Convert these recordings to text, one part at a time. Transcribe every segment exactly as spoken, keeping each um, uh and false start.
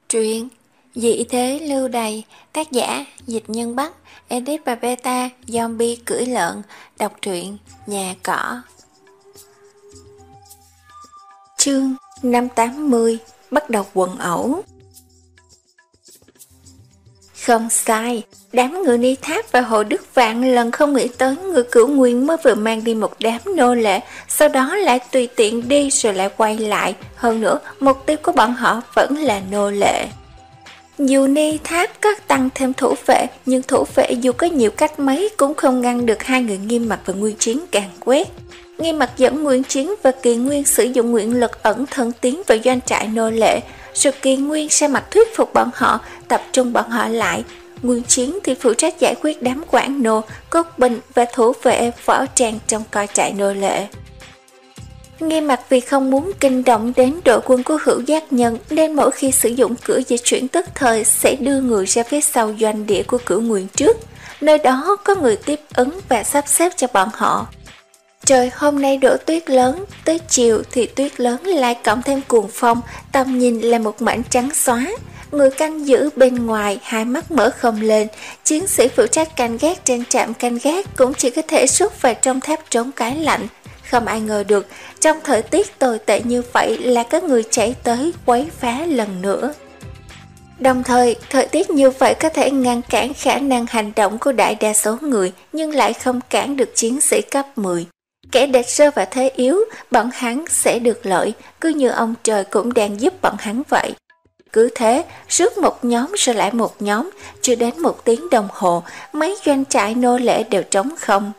Truyện Dị thế lưu đày, tác giả Dịch Nhân Bắc, edit và beta Zombie cưỡi lợn. Đọc truyện Nhà Cỏ. Chương năm tám mươi. Bắt đầu quần ẩu. Không sai, đám người Ni Tháp và Hồ Đức Vạn lần không nghĩ tới người Cửu Nguyên mới vừa mang đi một đám nô lệ, sau đó lại tùy tiện đi rồi lại quay lại. Hơn nữa, mục tiêu của bọn họ vẫn là nô lệ. Dù Ni Tháp có tăng thêm thủ vệ, nhưng thủ vệ dù có nhiều cách mấy cũng không ngăn được hai người Nghiêm Mặc và Nguyên Chiến càn quét. Nghiêm Mặc dẫn Nguyên Chiến và Kỳ Nguyên sử dụng nguyện lực ẩn thân tiến vào doanh trại nô lệ, rồi Kỳ Nguyên ra mặt thuyết phục bọn họ, tập trung bọn họ lại. Nguyên Chiến thì phụ trách giải quyết đám quản nô, cốt binh và thủ vệ võ trang trong coi trại nô lệ. Nghiêm Mặc vì không muốn kinh động đến đội quân của Hữu Giác Nhân nên mỗi khi sử dụng cửa dịch chuyển tức thời sẽ đưa người ra phía sau doanh địa của Cửu Nguyên trước, nơi đó có người tiếp ứng và sắp xếp cho bọn họ. Trời hôm nay đổ tuyết lớn, tới chiều thì tuyết lớn lại cộng thêm cuồng phong, tầm nhìn là một mảnh trắng xóa. Người canh giữ bên ngoài hai mắt mở không lên, chiến sĩ phụ trách canh gác trên trạm canh gác cũng chỉ có thể rút vào trong tháp trốn cái lạnh. Không ai ngờ được, trong thời tiết tồi tệ như vậy là có người chạy tới quấy phá lần nữa. Đồng thời, thời tiết như vậy có thể ngăn cản khả năng hành động của đại đa số người, nhưng lại không cản được chiến sĩ cấp mười. Kẻ địch rơi vào thế yếu, bọn hắn sẽ được lợi, cứ như ông trời cũng đang giúp bọn hắn vậy. Cứ thế, rước một nhóm rồi lại một nhóm, chưa đến một tiếng đồng hồ, mấy doanh trại nô lệ đều trống không.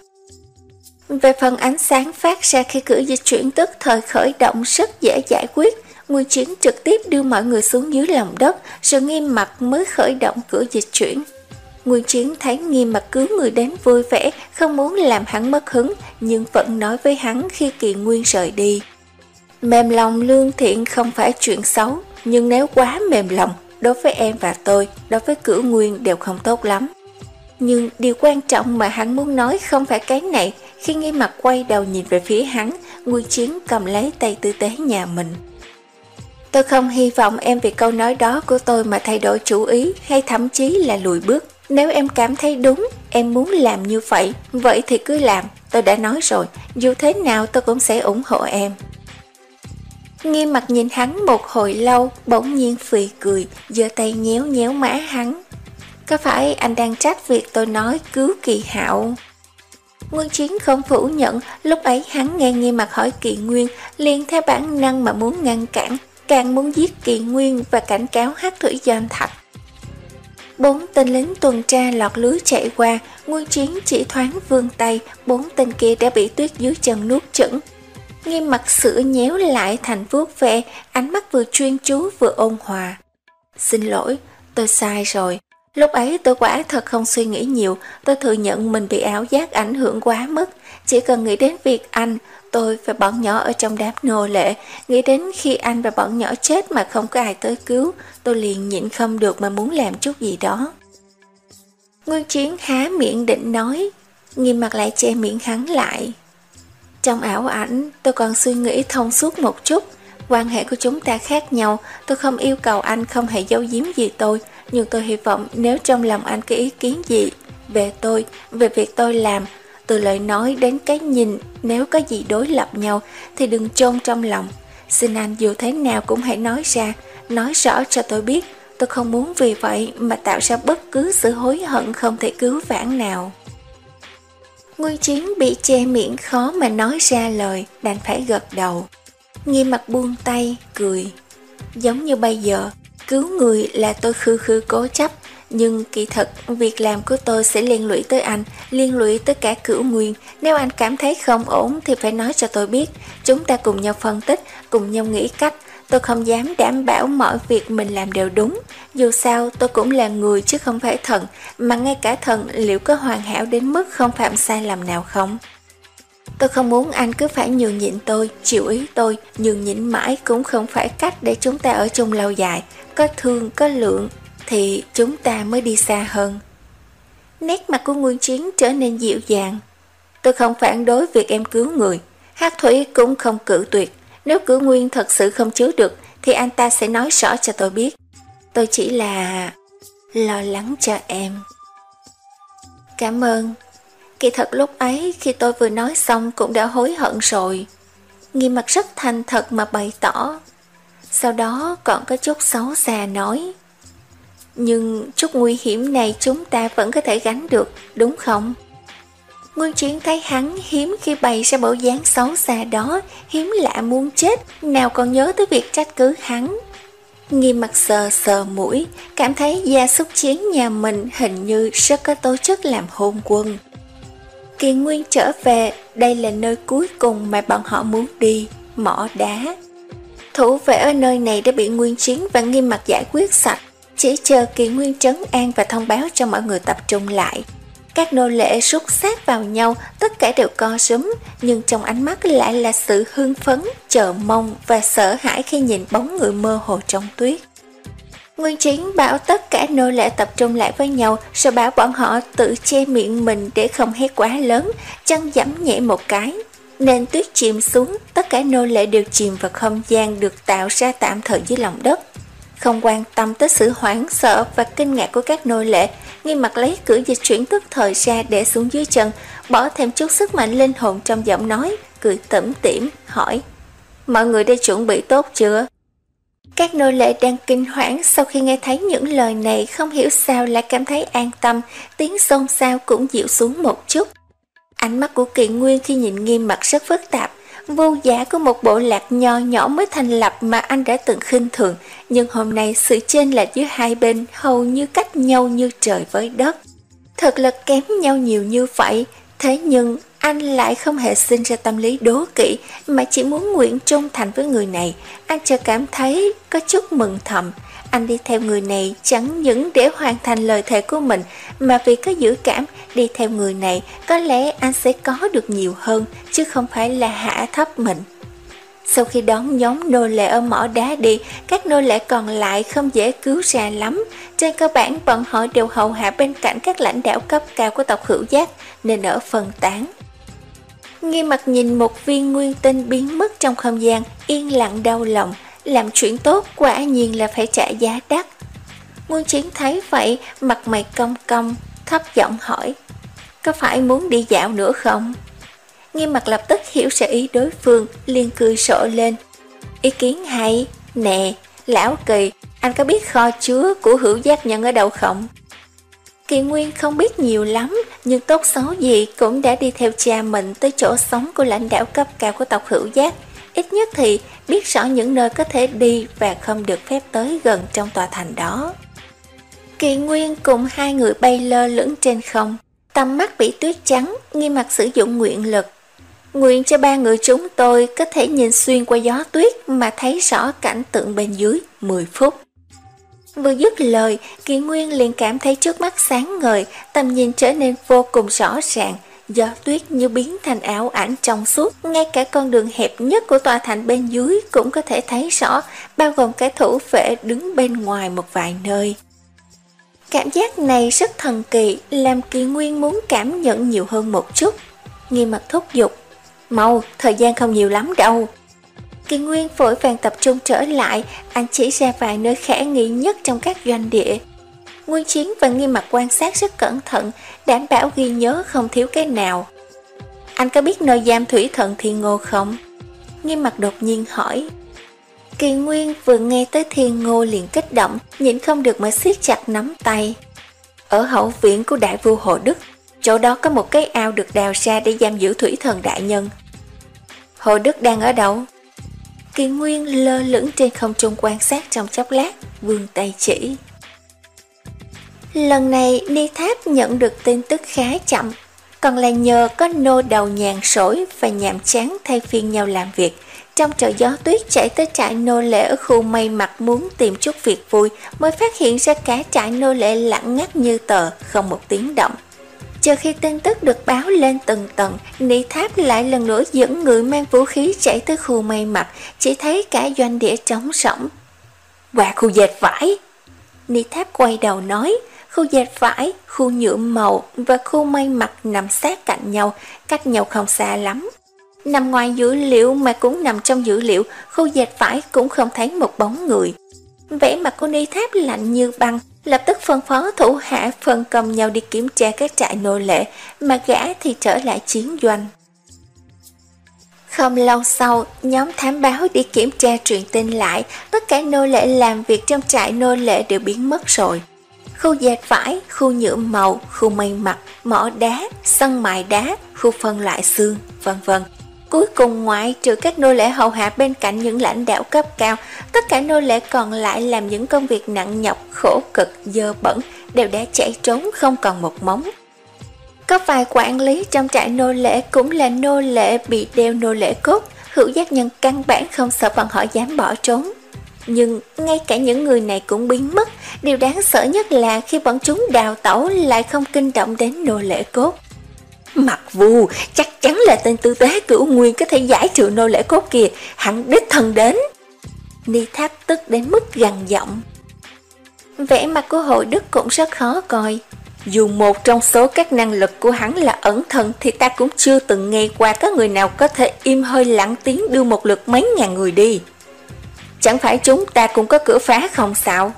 Về phần ánh sáng phát ra khi cửa dịch chuyển tức thời khởi động rất dễ giải quyết, Nguyên Chiến trực tiếp đưa mọi người xuống dưới lòng đất, rồi Nghiêm Mặc mới khởi động cửa dịch chuyển. Nguyên Chiến thấy Nghiêm Mặc cứu người đến vui vẻ, không muốn làm hắn mất hứng, nhưng vẫn nói với hắn khi Kỳ Nguyên rời đi. Mềm lòng lương thiện không phải chuyện xấu, nhưng nếu quá mềm lòng, đối với em và tôi, đối với Cửu Nguyên đều không tốt lắm. Nhưng điều quan trọng mà hắn muốn nói không phải cái này. Khi Nghiêm Mặc quay đầu nhìn về phía hắn, Nguyên Chiến cầm lấy tay tư tế nhà mình. Tôi không hy vọng em vì câu nói đó của tôi mà thay đổi chủ ý hay thậm chí là lùi bước. Nếu em cảm thấy đúng, em muốn làm như vậy, vậy thì cứ làm. Tôi đã nói rồi, dù thế nào tôi cũng sẽ ủng hộ em. Nghiêm Mặc nhìn hắn một hồi lâu, bỗng nhiên phì cười, giơ tay nhéo nhéo má hắn. Có phải anh đang trách việc tôi nói cứu Kỳ Hạo? Nguyên Chiến không phủ nhận, lúc ấy hắn nghe Nghiêm Mặc hỏi Kỳ Nguyên, liền theo bản năng mà muốn ngăn cản, càng muốn giết Kỳ Nguyên và cảnh cáo Hắc Thủy Doanh Thạch. Bốn tên lính tuần tra lọt lưới chạy qua, Nguyên Chiến chỉ thoáng vươn tay, bốn tên kia đã bị tuyết dưới chân nuốt chửng. Nghiêm Mặc sửa nhéo lại thành vuốt ve, ánh mắt vừa chuyên chú vừa ôn hòa. Xin lỗi, tôi sai rồi. Lúc ấy tôi quả thật không suy nghĩ nhiều, tôi thừa nhận mình bị ảo giác ảnh hưởng quá mức. Chỉ cần nghĩ đến việc anh, tôi và bọn nhỏ ở trong đám nô lệ, nghĩ đến khi anh và bọn nhỏ chết mà không có ai tới cứu, tôi liền nhịn không được mà muốn làm chút gì đó. Nguyên Chiến há miệng định nói, Nghiêm Mặc lại che miệng hắn lại. Trong ảo ảnh, tôi còn suy nghĩ thông suốt một chút. Quan hệ của chúng ta khác nhau, tôi không yêu cầu anh không hề giấu giếm gì tôi, nhưng tôi hy vọng nếu trong lòng anh có ý kiến gì về tôi, về việc tôi làm, từ lời nói đến cái nhìn, nếu có gì đối lập nhau thì đừng chôn trong lòng. Xin anh dù thế nào cũng hãy nói ra, nói rõ cho tôi biết, tôi không muốn vì vậy mà tạo ra bất cứ sự hối hận không thể cứu vãn nào. Nguyên Chiến bị che miệng khó mà nói ra lời, đành phải gật đầu. Nghiêm Mặc buông tay, cười. Giống như bây giờ, cứu người là tôi khư khư cố chấp, nhưng kỳ thật việc làm của tôi sẽ liên lụy tới anh, liên lụy tới cả Cửu Nguyên. Nếu anh cảm thấy không ổn thì phải nói cho tôi biết, chúng ta cùng nhau phân tích, cùng nhau nghĩ cách. Tôi không dám đảm bảo mọi việc mình làm đều đúng, dù sao tôi cũng là người chứ không phải thần, mà ngay cả thần liệu có hoàn hảo đến mức không phạm sai lầm nào không? Tôi không muốn anh cứ phải nhường nhịn tôi, chịu ý tôi, nhường nhịn mãi cũng không phải cách để chúng ta ở chung lâu dài. Có thương, có lượng thì chúng ta mới đi xa hơn. Nét mặt của Nguyên Chiến trở nên dịu dàng. Tôi không phản đối việc em cứu người, Hắc Thủy cũng không cự tuyệt. Nếu Cửu Nguyên thật sự không chứa được thì anh ta sẽ nói rõ cho tôi biết. Tôi chỉ là lo lắng cho em. Cảm ơn. Kỳ thật lúc ấy khi tôi vừa nói xong cũng đã hối hận rồi. Nghiêm mặt rất thành thật mà bày tỏ. Sau đó còn có chút xấu xa nói: nhưng chút nguy hiểm này chúng ta vẫn có thể gánh được, đúng không? Nguyên Chiến thấy hắn hiếm khi bày ra bộ dáng xấu xa đó, hiếm lạ muốn chết, nào còn nhớ tới việc trách cứ hắn. Nghiêm mặt sờ sờ mũi, cảm thấy gia súc chiến nhà mình hình như rất có tố chất làm hôn quân. Kỳ Nguyên trở về, đây là nơi cuối cùng mà bọn họ muốn đi, mỏ đá. Thủ vệ ở nơi này đã bị Nguyên Chiến và Nghiêm mặt giải quyết sạch, chỉ chờ Kỳ Nguyên trấn an và thông báo cho mọi người tập trung lại. Các nô lệ rút sát vào nhau, tất cả đều co rúm, nhưng trong ánh mắt lại là sự hưng phấn, chờ mong và sợ hãi khi nhìn bóng người mơ hồ trong tuyết. Nguyên Chiến bảo tất cả nô lệ tập trung lại với nhau, rồi bảo bọn họ tự che miệng mình để không hét quá lớn, chân giẫm nhẹ một cái. Nền tuyết chìm xuống, tất cả nô lệ đều chìm vào không gian được tạo ra tạm thời dưới lòng đất. Không quan tâm tới sự hoảng sợ và kinh ngạc của các nô lệ, Nghiêm mặt lấy cửa dịch chuyển tức thời ra để xuống dưới chân, bỏ thêm chút sức mạnh linh hồn trong giọng nói, cười tủm tỉm, hỏi: mọi người đã chuẩn bị tốt chưa? Các nô lệ đang kinh hoảng sau khi nghe thấy những lời này không hiểu sao lại cảm thấy an tâm, tiếng xôn xao cũng dịu xuống một chút. Ánh mắt của Kỳ Nguyên khi nhìn Nghiêm mặt rất phức tạp. Vô giả của một bộ lạc nho nhỏ mới thành lập mà anh đã từng khinh thường, nhưng hôm nay sự chênh lệch giữa hai bên hầu như cách nhau như trời với đất. Thực lực kém nhau nhiều như vậy, thế nhưng anh lại không hề sinh ra tâm lý đố kỵ mà chỉ muốn nguyện trung thành với người này. Anh chợt cảm thấy có chút mừng thầm. Anh đi theo người này chẳng những để hoàn thành lời thề của mình, mà vì có dự cảm đi theo người này có lẽ anh sẽ có được nhiều hơn, chứ không phải là hạ thấp mình. Sau khi đón nhóm nô lệ ở mỏ đá đi, các nô lệ còn lại không dễ cứu ra lắm. Trên cơ bản bọn họ đều hầu hạ bên cạnh các lãnh đạo cấp cao của tộc Hữu Giác, nên ở phân tán. Nghiêm mặt nhìn một viên nguyên tinh biến mất trong không gian, yên lặng đau lòng. Làm chuyện tốt quả nhiên là phải trả giá đắt. Nguyên Chiến thấy vậy, mặt mày cong cong, thấp giọng hỏi: có phải muốn đi dạo nữa không? Nghiêm mặt lập tức hiểu ra ý đối phương, liền cười rộ lên: ý kiến hay. Nè, lão Kỳ, anh có biết kho chứa của Hữu Giác Nhân ở đâu không? Kỳ Nguyên không biết nhiều lắm, nhưng tốt xấu gì cũng đã đi theo cha mình tới chỗ sống của lãnh đạo cấp cao của tộc Hữu Giác. Ít nhất thì biết rõ những nơi có thể đi và không được phép tới gần trong tòa thành đó. Kỳ Nguyên cùng hai người bay lơ lửng trên không, tầm mắt bị tuyết trắng. Nghiêm mặt sử dụng nguyện lực, nguyện cho ba người chúng tôi có thể nhìn xuyên qua gió tuyết mà thấy rõ cảnh tượng bên dưới mười phút. Vừa dứt lời, Kỳ Nguyên liền cảm thấy trước mắt sáng ngời, tầm nhìn trở nên vô cùng rõ ràng. Gió tuyết như biến thành ảo ảnh trong suốt, ngay cả con đường hẹp nhất của tòa thành bên dưới cũng có thể thấy rõ, bao gồm cả thủ vệ đứng bên ngoài một vài nơi. Cảm giác này rất thần kỳ, làm Kỳ Nguyên muốn cảm nhận nhiều hơn một chút. Nghiêm mặt thúc giục: mau, thời gian không nhiều lắm đâu. Kỳ Nguyên vội vàng tập trung trở lại, anh chỉ ra vài nơi khả nghi nhất trong các doanh địa. Nguyên Chiến và Nghiêm mặt quan sát rất cẩn thận, đảm bảo ghi nhớ không thiếu cái nào. Anh có biết nơi giam thủy thần Thiên Ngô không? Nghiêm mặt đột nhiên hỏi. Kỳ Nguyên vừa nghe tới Thiên Ngô liền kích động, nhịn không được mà siết chặt nắm tay. Ở hậu viện của đại vua Hồ Đức, chỗ đó có một cái ao được đào ra để giam giữ thủy thần đại nhân. Hồ Đức đang ở đâu? Kỳ Nguyên lơ lửng trên không trung quan sát trong chốc lát, vươn tay chỉ. Lần này Ni Tháp nhận được tin tức khá chậm, còn là nhờ có nô đầu nhàn sổi và nhàm chán thay phiên nhau làm việc. Trong trời gió tuyết chạy tới trại nô lệ ở khu Mây Mặt muốn tìm chút việc vui, mới phát hiện ra cả trại nô lệ lặng ngắt như tờ, không một tiếng động. Chờ khi tin tức được báo lên từng tầng, Ni Tháp lại lần nữa dẫn người mang vũ khí chạy tới khu Mây Mặt, chỉ thấy cả doanh địa trống rỗng. Qua khu dệt vải. Ni Tháp quay đầu nói. Khu dệt vải, khu nhuộm màu và khu Mây Mặt nằm sát cạnh nhau, cách nhau không xa lắm. Nằm ngoài dữ liệu mà cũng nằm trong dữ liệu, khu dệt vải cũng không thấy một bóng người. Vẻ mặt của Ni Tháp lạnh như băng, lập tức phân phó thủ hạ phân công nhau đi kiểm tra các trại nô lệ, mà gã thì trở lại chiến doanh. Không lâu sau, nhóm thám báo đi kiểm tra truyền tin lại, tất cả nô lệ làm việc trong trại nô lệ đều biến mất rồi. Khu dệt vải, khu nhuộm màu, khu may mặc, mỏ đá, sân mài đá, khu phân loại xương, vân vân. Cuối cùng ngoại trừ các nô lệ hầu hạ bên cạnh những lãnh đạo cấp cao, tất cả nô lệ còn lại làm những công việc nặng nhọc, khổ cực, dơ bẩn, đều đã chạy trốn không còn một móng. Có vài quản lý trong trại nô lệ cũng là nô lệ bị đeo nô lệ cốt, Hữu Giác Nhân căn bản không sợ bọn họ dám bỏ trốn. Nhưng ngay cả những người này cũng biến mất, điều đáng sợ nhất là khi bọn chúng đào tẩu lại không kinh động đến nô lệ cốt. Mặc Vu, chắc chắn là tên tư tế Cửu Nguyên có thể giải trừ nô lệ cốt kìa, hắn đích thân đến. Ni Tháp tức đến mức gằn giọng. Vẻ mặt của Hồ Đức cũng rất khó coi. Dù một trong số các năng lực của hắn là ẩn thần thì ta cũng chưa từng nghe qua có người nào có thể im hơi lặng tiếng đưa một lượt mấy ngàn người đi. Chẳng phải chúng ta cũng có cửa phá không sao?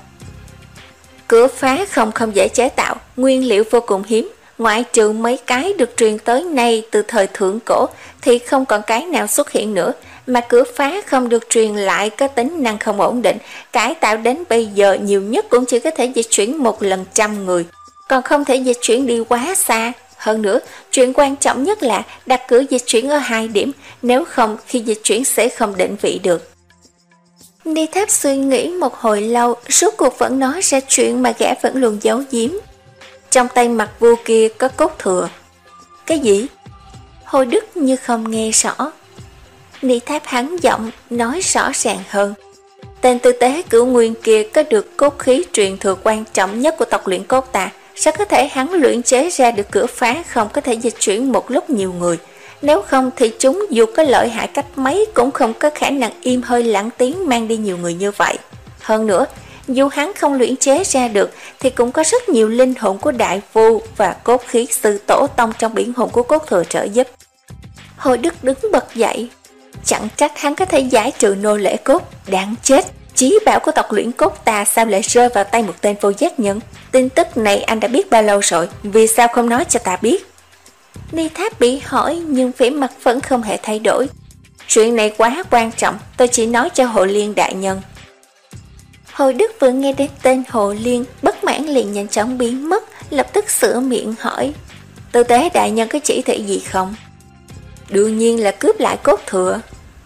Cửa phá không không dễ chế tạo, nguyên liệu vô cùng hiếm, ngoại trừ mấy cái được truyền tới nay từ thời thượng cổ thì không còn cái nào xuất hiện nữa, mà cửa phá không được truyền lại có tính năng không ổn định, cải tạo đến bây giờ nhiều nhất cũng chỉ có thể dịch chuyển một lần trăm người, còn không thể dịch chuyển đi quá xa. Hơn nữa, chuyện quan trọng nhất là đặt cửa dịch chuyển ở hai điểm, nếu không khi dịch chuyển sẽ không định vị được. Ni Tháp suy nghĩ một hồi lâu, suốt cuộc vẫn nói ra chuyện mà gã vẫn luôn giấu giếm. Trong tay Mặc Vu kia có cốt thừa. Cái gì? Hồ Đức như không nghe rõ. Ni Tháp hắn giọng nói rõ ràng hơn. Tên tư tế Cửu Nguyên kia có được cốt khí truyền thừa quan trọng nhất của tộc luyện cốt tà, sao có thể hắn luyện chế ra được cửa phá không có thể dịch chuyển một lúc nhiều người. Nếu không thì chúng dù có lợi hại cách mấy cũng không có khả năng im hơi lặng tiếng mang đi nhiều người như vậy. Hơn nữa, dù hắn không luyện chế ra được thì cũng có rất nhiều linh hồn của đại vu và cốt khí sư tổ tông trong biển hồn của cốt thừa trợ giúp. Hồ Đức đứng bật dậy. Chẳng trách hắn có thể giải trừ nô lệ cốt, đáng chết. Chí bảo của tộc luyện cốt tà sao lại rơi vào tay một tên vô giác nhân? Tin tức này anh đã biết bao lâu rồi, vì sao không nói cho ta biết? Ni Tháp bị hỏi nhưng vẻ mặt vẫn không hề thay đổi. Chuyện này quá quan trọng, tôi chỉ nói cho Hồ Liên đại nhân. Hồ Đức vừa nghe đến tên Hồ Liên, bất mãn liền nhanh chóng biến mất, lập tức sửa miệng hỏi. Tư tế đại nhân có chỉ thị gì không? Đương nhiên là cướp lại cốt thừa.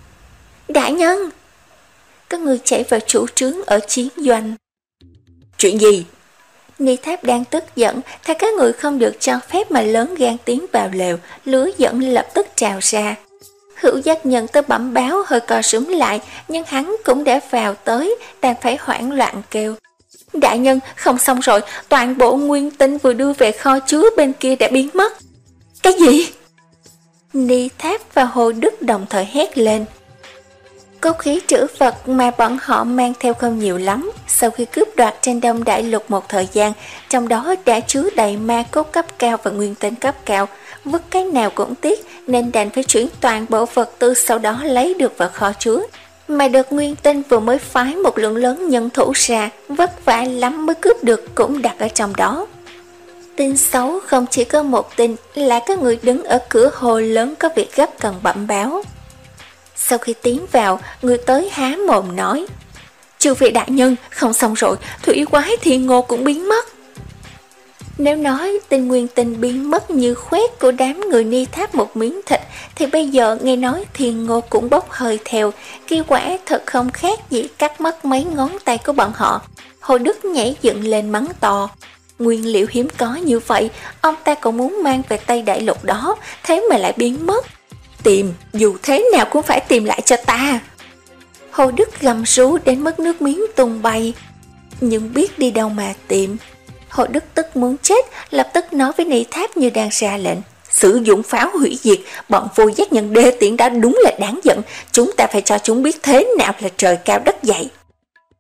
Đại nhân! Có người chạy vào chủ trướng ở chiến doanh. Chuyện gì? Ni Tháp đang tức giận, thấy các người không được cho phép mà lớn gan tiến vào lều, lửa giận lập tức trào ra. Hữu Giác Nhân tới bẩm báo hơi co rúm lại, nhưng hắn cũng đã vào tới, đang phải hoảng loạn kêu. Đại nhân, không xong rồi, toàn bộ nguyên tinh vừa đưa về kho chứa bên kia đã biến mất. Cái gì? Ni Tháp và Hồ Đức đồng thời hét lên. Cốt khí trữ vật mà bọn họ mang theo không nhiều lắm, sau khi cướp đoạt trên Đông Đại Lục một thời gian, trong đó đã chứa đầy ma cốt cấp cao và nguyên tinh cấp cao, vứt cái nào cũng tiếc nên đành phải chuyển toàn bộ vật tư sau đó lấy được vào kho chứa. Mà được nguyên tinh vừa mới phái một lượng lớn nhân thủ ra, vất vả lắm mới cướp được cũng đặt ở trong đó. Tin xấu không chỉ có một tin là có người đứng ở cửa hồ lớn có việc gấp cần bẩm báo. Sau khi tiến vào, người tới há mồm nói. Chư vị đại nhân, không xong rồi, thủy quái thiên ngô cũng biến mất. Nếu nói tin nguyên tinh biến mất như khoét của đám người Ni Tháp một miếng thịt, thì bây giờ nghe nói thiên ngô cũng bốc hơi theo, kia quả thật không khác gì cắt mất mấy ngón tay của bọn họ. Hồ Đức nhảy dựng lên mắng to. Nguyên liệu hiếm có như vậy, ông ta còn muốn mang về Tây Đại Lục đó, thế mà lại biến mất. Tìm, dù thế nào cũng phải tìm lại cho ta. Hồ Đức gầm rú đến mức nước miếng tung bay. Nhưng biết đi đâu mà tìm. Hồ Đức tức muốn chết, lập tức nói với Ni Tháp như đang ra lệnh. Sử dụng pháo hủy diệt, bọn vô giác nhân đê tiện đã đúng là đáng giận. Chúng ta phải cho chúng biết thế nào là trời cao đất dày.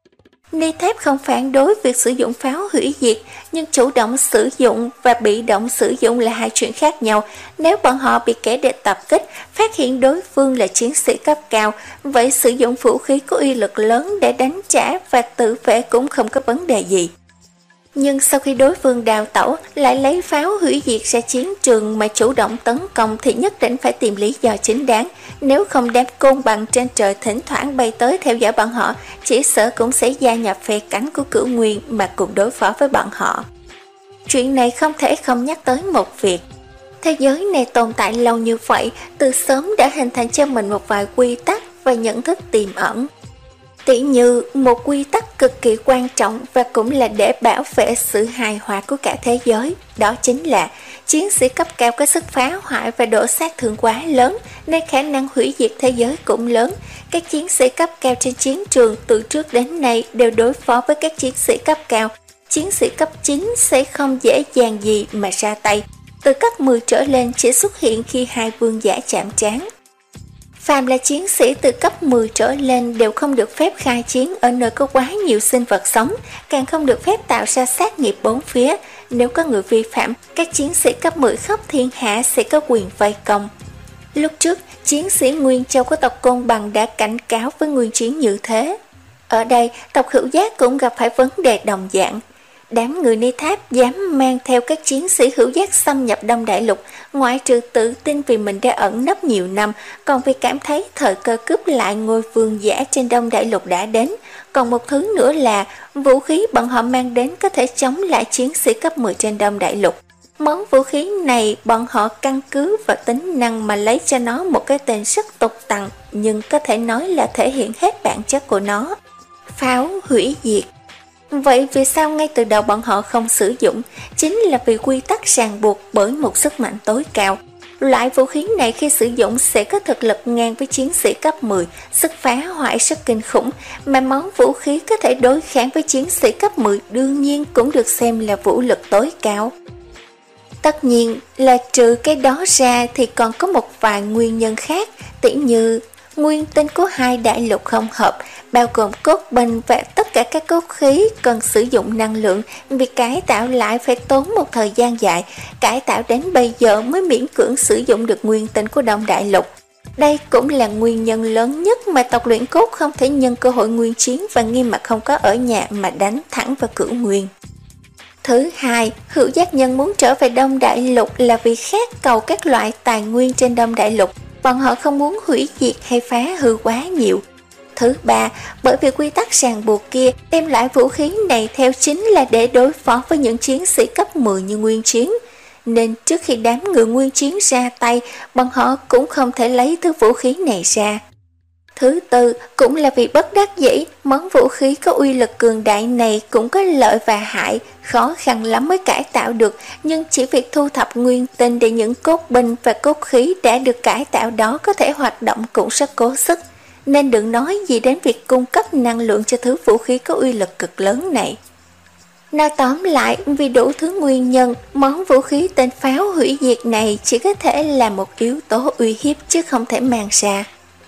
Ni Tháp không phản đối việc sử dụng pháo hủy diệt, nhưng chủ động sử dụng và bị động sử dụng là hai chuyện khác nhau. Nếu bọn họ bị kẻ địch tập kích, phát hiện đối phương là chiến sĩ cấp cao, vậy sử dụng vũ khí có uy lực lớn để đánh trả và tự vệ cũng không có vấn đề gì. Nhưng sau khi đối phương đào tẩu lại lấy pháo hủy diệt ra chiến trường mà chủ động tấn công thì nhất định phải tìm lý do chính đáng. Nếu không, đám côn bằng trên trời thỉnh thoảng bay tới theo dõi bọn họ, chỉ sợ cũng sẽ gia nhập phe cánh của Cửu Nguyên mà cùng đối phó với bọn họ. Chuyện này không thể không nhắc tới một việc. Thế giới này tồn tại lâu như vậy, từ sớm đã hình thành cho mình một vài quy tắc và nhận thức tiềm ẩn. Tỉ như một quy tắc cực kỳ quan trọng và cũng là để bảo vệ sự hài hòa của cả thế giới, đó chính là chiến sĩ cấp cao có sức phá hoại và độ sát thương quá lớn nên khả năng hủy diệt thế giới cũng lớn. Các chiến sĩ cấp cao trên chiến trường từ trước đến nay đều đối phó với các chiến sĩ cấp cao. Chiến sĩ cấp chín sẽ không dễ dàng gì mà ra tay, từ cấp mười trở lên chỉ xuất hiện khi hai vương giả chạm trán. Phàm là chiến sĩ từ cấp mười trở lên đều không được phép khai chiến ở nơi có quá nhiều sinh vật sống, càng không được phép tạo ra sát nghiệp bốn phía. Nếu có người vi phạm, các chiến sĩ cấp mười khắp thiên hạ sẽ có quyền vây công. Lúc trước, chiến sĩ Nguyên Châu của tộc Côn Bằng đã cảnh cáo với Nguyên Chiến như thế. Ở đây, tộc Hữu Giác cũng gặp phải vấn đề đồng dạng. Đám người Ni Tháp dám mang theo các chiến sĩ Hữu Giác xâm nhập Đông Đại Lục, ngoại trừ tự tin vì mình đã ẩn nấp nhiều năm, còn vì cảm thấy thời cơ cướp lại ngôi vương giả trên Đông Đại Lục đã đến. Còn một thứ nữa là vũ khí bọn họ mang đến có thể chống lại chiến sĩ cấp mười trên Đông Đại Lục. Món vũ khí này bọn họ căn cứ vào tính năng mà lấy cho nó một cái tên rất tục tằng, nhưng có thể nói là thể hiện hết bản chất của nó. Pháo hủy diệt. Vậy vì sao ngay từ đầu bọn họ không sử dụng? Chính là vì quy tắc ràng buộc bởi một sức mạnh tối cao. Loại vũ khí này khi sử dụng sẽ có thực lực ngang với chiến sĩ cấp mười, sức phá hoại rất kinh khủng, mà món vũ khí có thể đối kháng với chiến sĩ cấp mười đương nhiên cũng được xem là vũ lực tối cao. Tất nhiên là trừ cái đó ra thì còn có một vài nguyên nhân khác, tỉ như nguyên tinh của hai đại lục không hợp, bao gồm cốt binh và tất cả các cốt khí cần sử dụng năng lượng, việc cải tạo lại phải tốn một thời gian dài, cải tạo đến bây giờ mới miễn cưỡng sử dụng được nguyên tinh của Đông Đại Lục. Đây cũng là nguyên nhân lớn nhất mà tộc luyện cốt không thể nhân cơ hội nguyên chiến và nghiêm mặt không có ở nhà mà đánh thẳng vào Cửu Nguyên. Thứ hai, Hữu Giác nhân muốn trở về Đông Đại Lục là vì khát cầu các loại tài nguyên trên Đông Đại Lục, bọn họ không muốn hủy diệt hay phá hư quá nhiều. Thứ ba, bởi vì quy tắc ràng buộc kia, đem lại vũ khí này theo chính là để đối phó với những chiến sĩ cấp mười như Nguyên Chiến. Nên trước khi đám người Nguyên Chiến ra tay, bọn họ cũng không thể lấy thứ vũ khí này ra. Thứ tư, cũng là vì bất đắc dĩ, món vũ khí có uy lực cường đại này cũng có lợi và hại, khó khăn lắm mới cải tạo được, nhưng chỉ việc thu thập nguyên tinh để những cốt binh và cốt khí đã được cải tạo đó có thể hoạt động cũng rất cố sức. Nên đừng nói gì đến việc cung cấp năng lượng cho thứ vũ khí có uy lực cực lớn này. Nói tóm lại, vì đủ thứ nguyên nhân, món vũ khí tên pháo hủy diệt này chỉ có thể là một yếu tố uy hiếp chứ không thể mang ra.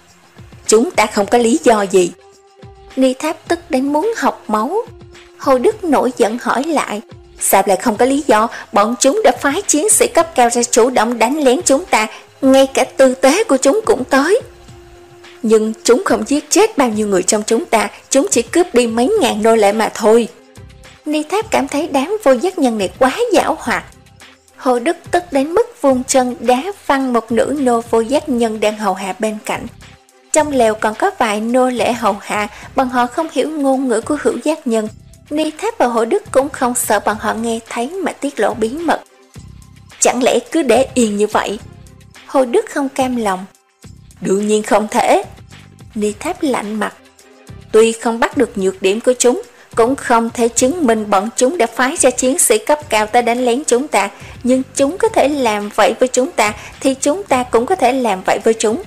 Chúng ta không có lý do gì. Ni Tháp tức đến muốn học máu. Hồ Đức nổi giận hỏi lại, sao lại không có lý do? Bọn chúng đã phái chiến sĩ cấp cao ra chủ động đánh lén chúng ta, ngay cả tư tế của chúng cũng tới. Nhưng chúng không giết chết bao nhiêu người trong chúng ta, chúng chỉ cướp đi mấy ngàn nô lệ mà thôi. Ni Tháp cảm thấy đám vô giác nhân này quá giảo hoạt. Hồ Đức tức đến mức vung chân đá văng một nữ nô vô giác nhân đang hầu hạ bên cạnh. Trong lều còn có vài nô lệ hầu hạ, bọn họ không hiểu ngôn ngữ của hữu giác nhân. Ni Tháp và Hồ Đức cũng không sợ bọn họ nghe thấy mà tiết lộ bí mật. Chẳng lẽ cứ để yên như vậy? Hồ Đức không cam lòng. Đương nhiên không thể. Ni Tháp lạnh mặt. Tuy không bắt được nhược điểm của chúng, cũng không thể chứng minh bọn chúng đã phái ra chiến sĩ cấp cao tới đánh lén chúng ta, nhưng chúng có thể làm vậy với chúng ta thì chúng ta cũng có thể làm vậy với chúng.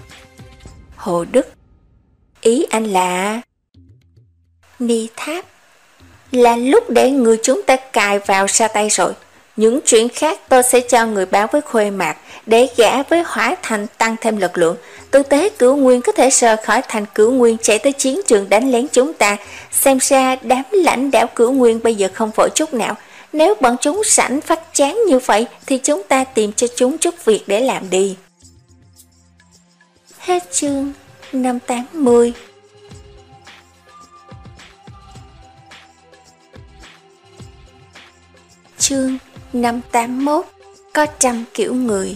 Hồ Đức, ý anh là... Ni Tháp, là lúc để người chúng ta cài vào ra tay rồi. Những chuyện khác tôi sẽ cho người báo với Khuê Mạc, để gã với Hỏa Thành tăng thêm lực lượng. Tư tế Cửu Nguyên có thể rời khỏi thành Cửu Nguyên chạy tới chiến trường đánh lén chúng ta. Xem ra đám lãnh đạo Cửu Nguyên bây giờ không vội chút nào. Nếu bọn chúng sẵn phát chán như vậy thì chúng ta tìm cho chúng chút việc để làm đi. Hết chương năm tám mươi. Chương năm tám mốt. Có trăm kiểu người.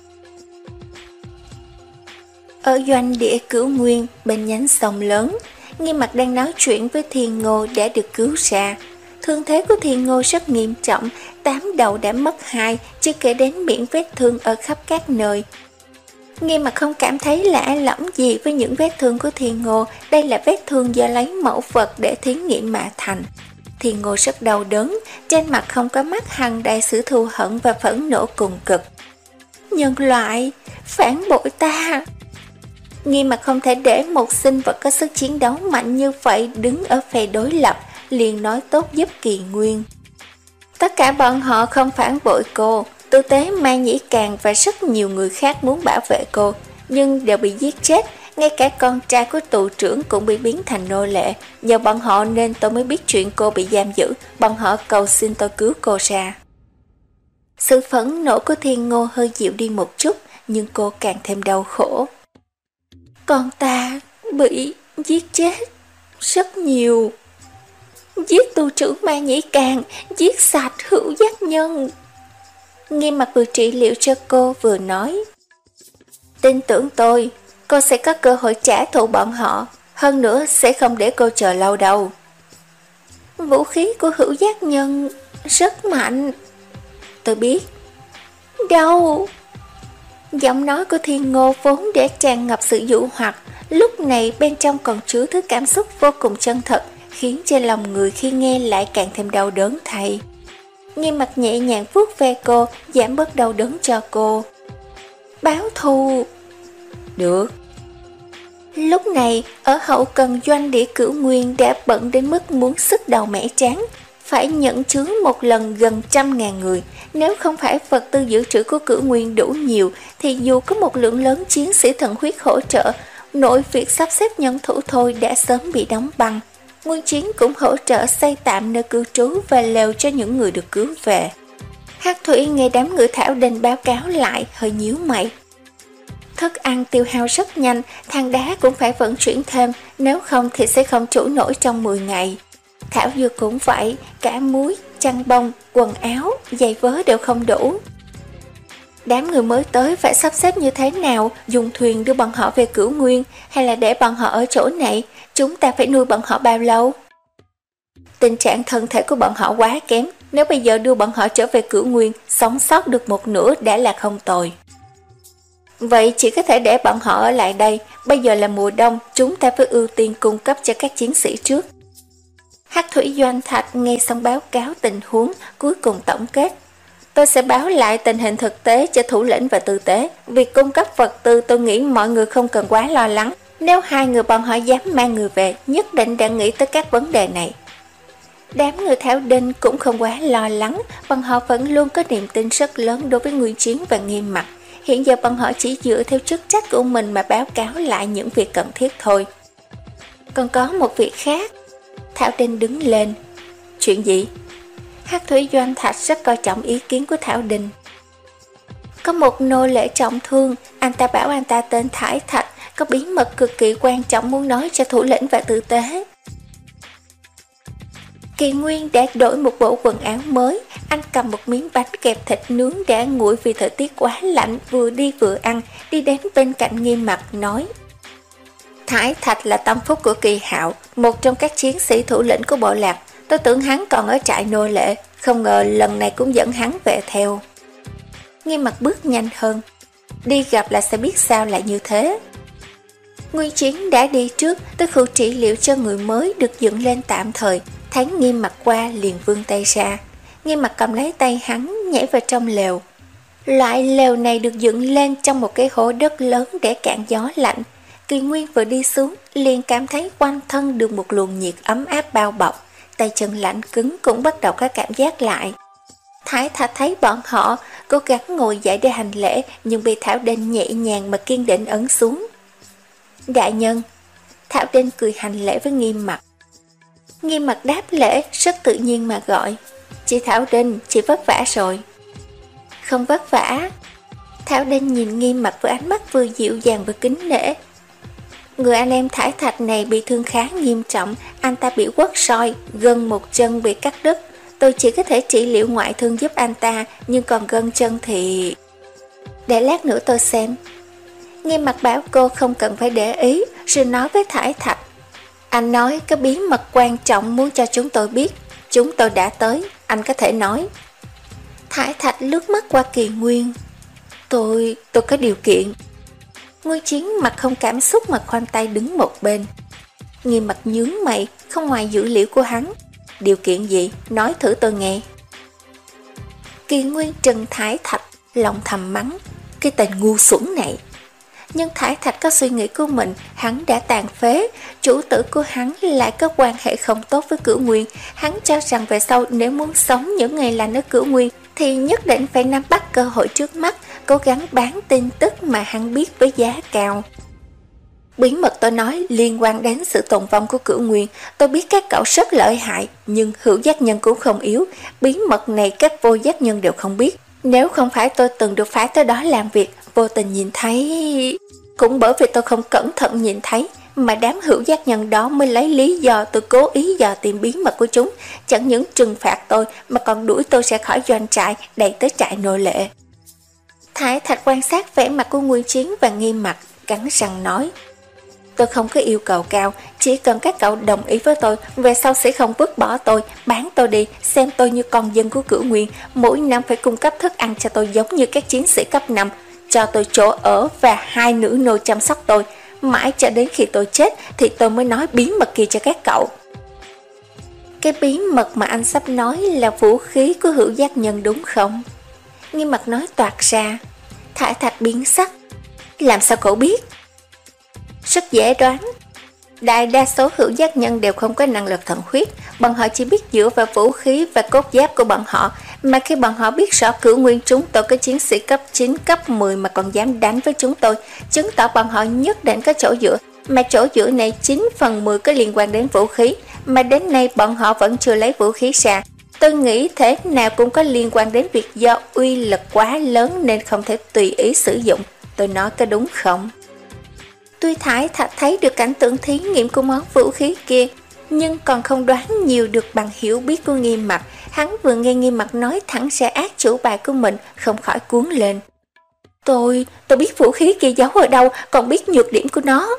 Ở doanh địa Cửu Nguyên bên nhánh sông lớn, Nghiêm Mặc đang nói chuyện với Thiên Ngô đã được cứu ra. Thương thế của Thiên Ngô rất nghiêm trọng, tám đầu đã mất hai, chưa kể đến miệng vết thương ở khắp các nơi. Nghiêm Mặc không cảm thấy lạ lẫm gì với những vết thương của Thiên Ngô, đây là vết thương do lấy mẫu vật để thí nghiệm mà thành. Thiên Ngô rất đau đớn, trên mặt không có mắt hằn đầy sự thù hận và phẫn nộ cùng cực. Nhân loại, phản bội ta! Nghiêm Mặc không thể để một sinh vật có sức chiến đấu mạnh như vậy đứng ở phe đối lập, liền nói tốt giúp Kỳ Nguyên. Tất cả bọn họ không phản bội cô, Tư tế Mai Nhĩ Càng và rất nhiều người khác muốn bảo vệ cô, nhưng đều bị giết chết, ngay cả con trai của tù trưởng cũng bị biến thành nô lệ. Nhờ bọn họ nên tôi mới biết chuyện cô bị giam giữ, bọn họ cầu xin tôi cứu cô ra. Sự phẫn nộ của Thiên Ngô hơi dịu đi một chút, nhưng cô càng thêm đau khổ. Con ta bị giết chết rất nhiều. Giết tù trưởng Mai Nhĩ Càng, giết sạch Hữu Giác Nhân. Nghiêm Mặc vừa trị liệu cho cô vừa nói. Tin tưởng tôi, cô sẽ có cơ hội trả thù bọn họ, hơn nữa sẽ không để cô chờ lâu đâu. Vũ khí của Hữu Giác Nhân rất mạnh. Tôi biết. Đâu? Giọng nói của Thiên Ngô vốn để tràn ngập sự dụ hoặc, lúc này bên trong còn chứa thứ cảm xúc vô cùng chân thật, khiến cho lòng người khi nghe lại càng thêm đau đớn thay. Nghiêm Mặc nhẹ nhàng vuốt ve cô, giảm bớt đau đớn cho cô. Báo thù. Được. Lúc này, ở hậu cần doanh địa Cửu Nguyên đã bận đến mức muốn sức đầu mẻ trán, phải nhận chứa một lần gần trăm ngàn người. Nếu không phải vật tư dự trữ của Cửu Nguyên đủ nhiều, thì dù có một lượng lớn chiến sĩ thần huyết hỗ trợ, nội việc sắp xếp nhân thủ thôi đã sớm bị đóng băng. Nguyên Chiến cũng hỗ trợ xây tạm nơi cư trú và lều cho những người được cứu về. Hắc Thủy nghe đám người Thảo Đình báo cáo lại, hơi nhíu mày. Thức ăn tiêu hao rất nhanh, than đá cũng phải vận chuyển thêm, nếu không thì sẽ không trữ nổi trong mười ngày. Thảo Dược cũng vậy, cả muối, chăn bông, quần áo, giày vớ đều không đủ. Đám người mới tới phải sắp xếp như thế nào, dùng thuyền đưa bọn họ về Cửu Nguyên hay là để bọn họ ở chỗ này, chúng ta phải nuôi bọn họ bao lâu? Tình trạng thân thể của bọn họ quá kém, nếu bây giờ đưa bọn họ trở về Cửu Nguyên, sống sót được một nửa đã là không tồi. Vậy chỉ có thể để bọn họ ở lại đây, bây giờ là mùa đông, chúng ta phải ưu tiên cung cấp cho các chiến sĩ trước. Hắc Thủy Doanh Thạch nghe xong báo cáo tình huống, cuối cùng tổng kết. Tôi sẽ báo lại tình hình thực tế cho thủ lĩnh và tư tế. Việc cung cấp vật tư tôi nghĩ mọi người không cần quá lo lắng. Nếu hai người bọn họ dám mang người về, nhất định đã nghĩ tới các vấn đề này. Đám người Thảo Đinh cũng không quá lo lắng, bọn họ vẫn luôn có niềm tin rất lớn đối với Nguyên Chiến và Nghiêm Mặc. Hiện giờ bọn họ chỉ dựa theo chức trách của mình mà báo cáo lại những việc cần thiết thôi. Còn có một việc khác. Thảo Đinh đứng lên. Chuyện gì? Hắc Thủy Doanh Thạch rất coi trọng ý kiến của Thảo Đinh. Có một nô lệ trọng thương, anh ta bảo anh ta tên Thải Thạch, có bí mật cực kỳ quan trọng muốn nói cho thủ lĩnh và tư tế. Kỳ Nguyên đã đổi một bộ quần áo mới, anh cầm một miếng bánh kẹp thịt nướng đã nguội vì thời tiết quá lạnh, vừa đi vừa ăn, đi đến bên cạnh Nghiêm Mặc nói. Thải Thạch là tâm phúc của Kỳ Hạo, một trong các chiến sĩ thủ lĩnh của bộ lạc. Tôi tưởng hắn còn ở trại nô lệ, không ngờ lần này cũng dẫn hắn về theo. Nghiêm Mặc bước nhanh hơn. Đi gặp là sẽ biết sao lại như thế. Nguyên Chiến đã đi trước, tới khu trị liệu cho người mới được dựng lên tạm thời. Thấy Nghiêm Mặc qua liền vươn tay ra. Nghiêm Mặc cầm lấy tay hắn, nhảy vào trong lều. Loại lều này được dựng lên trong một cái hố đất lớn để cản gió lạnh. Kỳ Nguyên vừa đi xuống, liền cảm thấy quanh thân được một luồng nhiệt ấm áp bao bọc. Tay chân lạnh cứng cũng bắt đầu có cảm giác lại. Thái Thạch thấy bọn họ, cố gắng ngồi dậy để hành lễ, nhưng bị Thảo Đinh nhẹ nhàng mà kiên định ấn xuống. Đại nhân. Thảo Đinh cười hành lễ với Nghiêm Mặc. Nghiêm Mặc đáp lễ rất tự nhiên mà gọi, chị Thảo Đinh, chị vất vả rồi. Không vất vả. Thảo Đinh nhìn Nghiêm Mặc với ánh mắt vừa dịu dàng vừa kính nể. Người anh em Thải Thạch này bị thương khá nghiêm trọng, anh ta bị quất soi, gân một chân bị cắt đứt. Tôi chỉ có thể trị liệu ngoại thương giúp anh ta, nhưng còn gân chân thì... Để lát nữa tôi xem. Nghiêm Mặc bảo cô không cần phải để ý, rồi nói với Thải Thạch. Anh nói cái bí mật quan trọng muốn cho chúng tôi biết. Chúng tôi đã tới, anh có thể nói. Thải Thạch lướt mắt qua Kỳ Nguyên. Tôi, tôi có điều kiện. Nguyên Chiến mặt không cảm xúc mà khoanh tay đứng một bên. Nghiêm Mặc nhướng mày, không ngoài dữ liệu của hắn. Điều kiện gì? Nói thử tôi nghe. Kỳ Nguyên trừng Thải Thạch, lòng thầm mắng. Cái tên ngu xuẩn này. Nhưng Thải Thạch có suy nghĩ của mình, hắn đã tàn phế, chủ tử của hắn lại có quan hệ không tốt với Cửu Nguyên. Hắn cho rằng về sau nếu muốn sống những ngày lành ở Cửu Nguyên thì nhất định phải nắm bắt cơ hội trước mắt, cố gắng bán tin tức mà hắn biết với giá cao. Bí mật tôi nói liên quan đến sự tồn vong của Cửu Nguyên. Tôi biết các cậu rất lợi hại, nhưng hữu giác nhân cũng không yếu. Bí mật này các vô giác nhân đều không biết. Nếu không phải tôi từng được phái tới đó làm việc, vô tình nhìn thấy... Cũng bởi vì tôi không cẩn thận nhìn thấy, mà đám hữu giác nhân đó mới lấy lý do tôi cố ý dò tìm bí mật của chúng. Chẳng những trừng phạt tôi, mà còn đuổi tôi ra khỏi doanh trại, đẩy tới trại nô lệ. Thải Thạch quan sát vẻ mặt của Nguyên Chiến và Nghiêm Mặc, cắn răng nói. Tôi không có yêu cầu cao, chỉ cần các cậu đồng ý với tôi, về sau sẽ không vứt bỏ tôi, bán tôi đi, xem tôi như con dân của Cửu Nguyên, mỗi năm phải cung cấp thức ăn cho tôi giống như các chiến sĩ cấp năm, cho tôi chỗ ở và hai nữ nô chăm sóc tôi, mãi cho đến khi tôi chết thì tôi mới nói bí mật kia cho các cậu. Cái bí mật mà anh sắp nói là vũ khí của hữu giác nhân đúng không? Nghiêm Mặc nói toạc ra. Thải Thạch biến sắc. Làm sao cậu biết? Rất dễ đoán. Đại đa số hữu giác nhân đều không có năng lực thần huyết, bọn họ chỉ biết dựa vào vũ khí và cốt giáp của bọn họ, mà khi bọn họ biết rõ Cửu Nguyên chúng tôi có chiến sĩ cấp chín, cấp mười mà còn dám đánh với chúng tôi, chứng tỏ bọn họ nhất định có chỗ dựa, mà chỗ dựa này chín phần mười có liên quan đến vũ khí, mà đến nay bọn họ vẫn chưa lấy vũ khí ra. Tôi nghĩ thế nào cũng có liên quan đến việc do uy lực quá lớn nên không thể tùy ý sử dụng. Tôi nói có đúng không? Tuy Thải Thạch thấy được cảnh tượng thí nghiệm của món vũ khí kia, nhưng còn không đoán nhiều được bằng hiểu biết của Nghiêm Mặc. Hắn vừa nghe Nghiêm Mặc nói thẳng ra ác chủ bài của mình, không khỏi cuốn lên. Tôi, tôi biết vũ khí kia giấu ở đâu, còn biết nhược điểm của nó.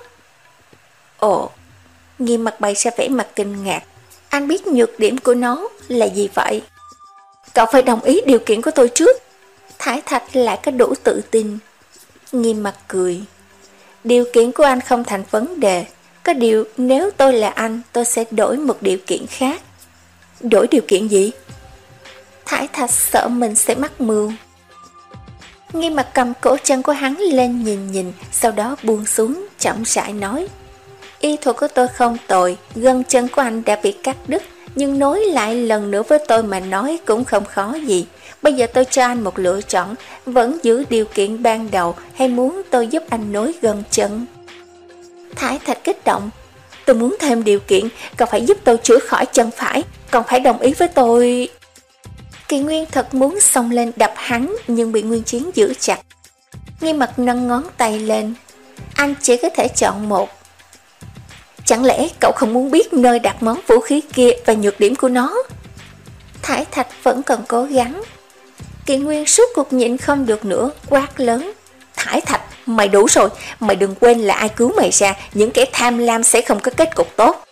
Ồ, Nghiêm Mặc bày ra vẻ mặt kinh ngạc. Anh biết nhược điểm của nó là gì vậy? Cậu phải đồng ý điều kiện của tôi trước. Thải Thạch lại có đủ tự tin. Nghiêm Mặc cười. Điều kiện của anh không thành vấn đề. Có điều nếu tôi là anh, tôi sẽ đổi một điều kiện khác. Đổi điều kiện gì? Thải Thạch sợ mình sẽ mắc mưu. Nghiêm Mặc cầm cổ chân của hắn lên nhìn nhìn, sau đó buông xuống, chậm rãi nói. Y thuật của tôi không tồi, gân chân của anh đã bị cắt đứt, nhưng nối lại lần nữa với tôi mà nói cũng không khó gì. Bây giờ tôi cho anh một lựa chọn, vẫn giữ điều kiện ban đầu hay muốn tôi giúp anh nối gân chân? Thải Thạch kích động. Tôi muốn thêm điều kiện, còn phải giúp tôi chữa khỏi chân phải, còn phải đồng ý với tôi. Kỳ Nguyên thật muốn xông lên đập hắn, nhưng bị Nguyên Chiến giữ chặt. Nghiêm Mặc nâng ngón tay lên. Anh chỉ có thể chọn một. Chẳng lẽ cậu không muốn biết nơi đặt món vũ khí kia và nhược điểm của nó? Thải Thạch vẫn còn cố gắng. Kỳ Nguyên suốt cuộc nhịn không được nữa, quát lớn. Thải Thạch, mày đủ rồi, mày đừng quên là ai cứu mày ra, những kẻ tham lam sẽ không có kết cục tốt.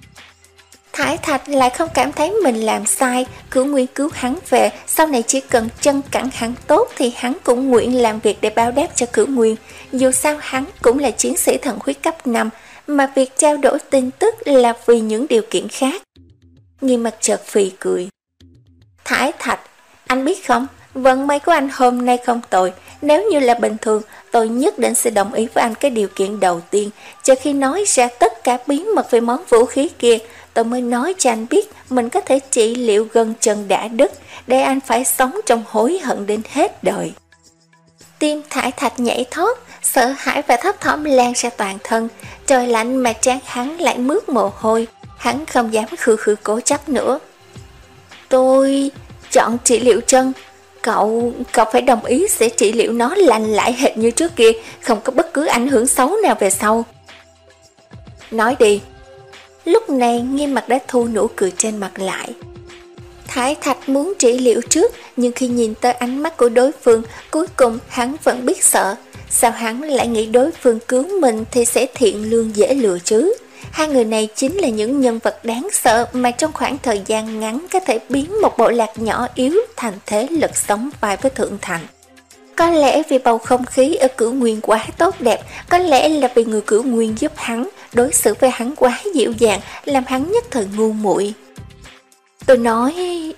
Thải Thạch lại không cảm thấy mình làm sai, Cửu Nguyên cứu hắn về, sau này chỉ cần chân cẳng hắn tốt thì hắn cũng nguyện làm việc để báo đáp cho Cửu Nguyên. Dù sao hắn cũng là chiến sĩ thần huyết cấp năm, mà việc trao đổi tin tức là vì những điều kiện khác. Nghiêm Mặc chợt phì cười. Thải Thạch, anh biết không, vận may của anh hôm nay không tồi. Nếu như là bình thường, tôi nhất định sẽ đồng ý với anh cái điều kiện đầu tiên. Chờ khi nói ra tất cả bí mật về món vũ khí kia, tôi mới nói cho anh biết mình có thể trị liệu gân chân đã đứt, để anh phải sống trong hối hận đến hết đời. Tim Thải Thạch nhảy thót, sợ hãi và thấp thỏm lan ra toàn thân. Trời lạnh mà trán hắn lại mướt mồ hôi. Hắn không dám khư khư cố chấp nữa. Tôi chọn trị liệu chân. Cậu, cậu phải đồng ý sẽ trị liệu nó lành lại hệt như trước kia, không có bất cứ ảnh hưởng xấu nào về sau. Nói đi. Lúc này Nghiêm Mặc đã thu nụ cười trên mặt lại. Thái Thạch muốn trị liệu trước, nhưng khi nhìn tới ánh mắt của đối phương, cuối cùng hắn vẫn biết sợ. Sao hắn lại nghĩ đối phương cứu mình thì sẽ thiện lương dễ lừa chứ? Hai người này chính là những nhân vật đáng sợ mà trong khoảng thời gian ngắn có thể biến một bộ lạc nhỏ yếu thành thế lực sống vai với Thượng Thành. Có lẽ vì bầu không khí ở Cửu Nguyên quá tốt đẹp, có lẽ là vì người Cửu Nguyên giúp hắn, đối xử với hắn quá dịu dàng, làm hắn nhất thời ngu muội. Tôi nói...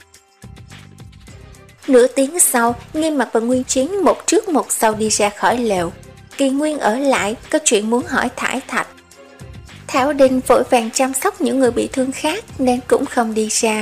Nửa tiếng sau, Nghiêm Mặc và Nguyên Chiến một trước một sau đi ra khỏi lều. Kỳ Nguyên ở lại, có chuyện muốn hỏi Thải Thạch. Thảo Đình vội vàng chăm sóc những người bị thương khác nên cũng không đi ra.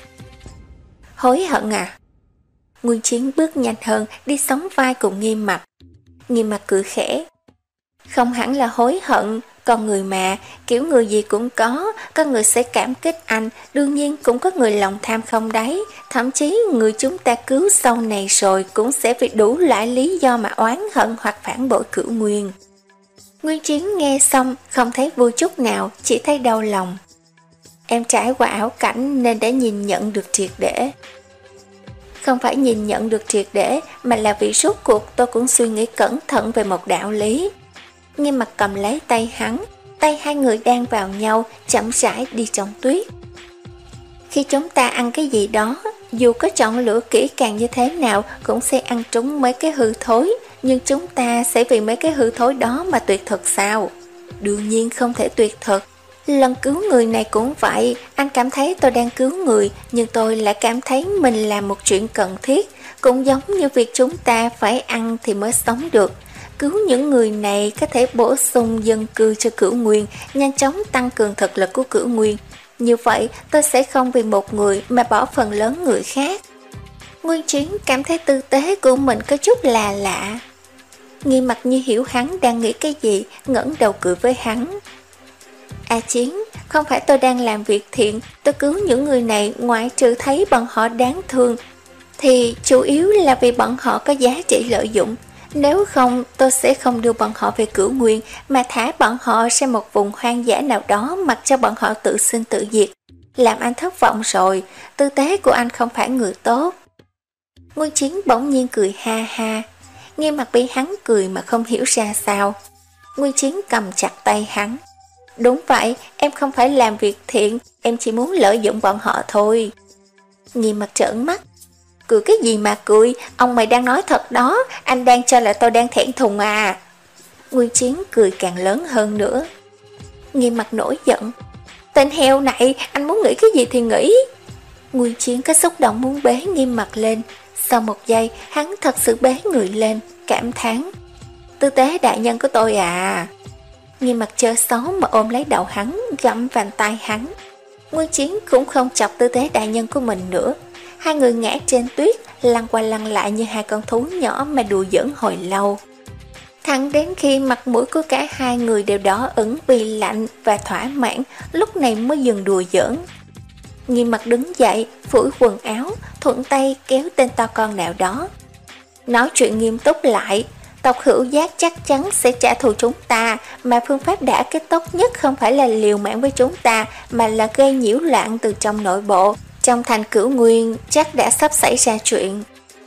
Hối hận à? Nguyên Chiến bước nhanh hơn, đi sóng vai cùng Nghiêm Mặc. Nghiêm Mặc cười khẽ. Không hẳn là hối hận, con người mà, kiểu người gì cũng có, có người sẽ cảm kích anh, đương nhiên cũng có người lòng tham không đáy, thậm chí người chúng ta cứu sau này rồi cũng sẽ vì đủ loại lý do mà oán hận hoặc phản bội Cửu Nguyên. Nguyên Chiến nghe xong không thấy vui chút nào, chỉ thấy đau lòng. Em trải qua ảo cảnh nên đã nhìn nhận được triệt để. Không phải nhìn nhận được triệt để, mà là vì rốt cuộc tôi cũng suy nghĩ cẩn thận về một đạo lý. Nghiêm Mặc cầm lấy tay hắn, tay hai người đang vào nhau, chậm rãi đi trong tuyết. Khi chúng ta ăn cái gì đó, dù có chọn lựa kỹ càng như thế nào cũng sẽ ăn trúng mấy cái hư thối, nhưng chúng ta sẽ vì mấy cái hư thối đó mà tuyệt thực sao? Đương nhiên không thể tuyệt thực. Lần cứu người này cũng vậy, anh cảm thấy tôi đang cứu người, nhưng tôi lại cảm thấy mình làm một chuyện cần thiết, cũng giống như việc chúng ta phải ăn thì mới sống được. Cứu những người này có thể bổ sung dân cư cho Cửu Nguyên, nhanh chóng tăng cường thực lực của Cửu Nguyên. Như vậy tôi sẽ không vì một người mà bỏ phần lớn người khác. Nguyên Chiến cảm thấy tư tế của mình có chút là lạ. Nghiêm Mặc như hiểu hắn đang nghĩ cái gì, ngẩng đầu cười với hắn. A Chiến, không phải tôi đang làm việc thiện, tôi cứu những người này ngoại trừ thấy bọn họ đáng thương, thì chủ yếu là vì bọn họ có giá trị lợi dụng. Nếu không, tôi sẽ không đưa bọn họ về Cửu Nguyên, mà thả bọn họ sang một vùng hoang dã nào đó mặc cho bọn họ tự sinh tự diệt. Làm anh thất vọng rồi, tư tế của anh không phải người tốt. Nguyên Chiến bỗng nhiên cười ha ha. Nghiêm Mặc bị hắn cười mà không hiểu ra sao. Nguyên Chiến cầm chặt tay hắn. Đúng vậy, em không phải làm việc thiện, em chỉ muốn lợi dụng bọn họ thôi. Nghiêm Mặc trợn mắt. Cười cái gì mà cười, ông mày đang nói thật đó, anh đang cho là tôi đang thẹn thùng à. Nguyên Chiến cười càng lớn hơn nữa. Nghiêm Mặc nổi giận. Tên heo này, anh muốn nghĩ cái gì thì nghĩ. Nguyên Chiến có xúc động muốn bế Nghiêm Mặc lên. Sau một giây, hắn thật sự bế người lên, cảm thán. Tư tế đại nhân của tôi à. Nghiêm Mặc chơ xấu mà ôm lấy đầu hắn, gặm vành tay hắn. Nguyên Chiến cũng không chọc tư tế đại nhân của mình nữa. Hai người ngã trên tuyết, lăn qua lăn lại như hai con thú nhỏ mà đùa giỡn hồi lâu. Thẳng đến khi mặt mũi của cả hai người đều đỏ ửng vì lạnh và thỏa mãn, lúc này mới dừng đùa giỡn. Nghiêm Mặc đứng dậy, phủi quần áo, thuận tay kéo tên to con nào đó. Nói chuyện nghiêm túc lại, tộc Hữu Giác chắc chắn sẽ trả thù chúng ta, mà phương pháp đã kết tốt nhất không phải là liều mạng với chúng ta, mà là gây nhiễu loạn từ trong nội bộ. Trong thành Cửu Nguyên chắc đã sắp xảy ra chuyện.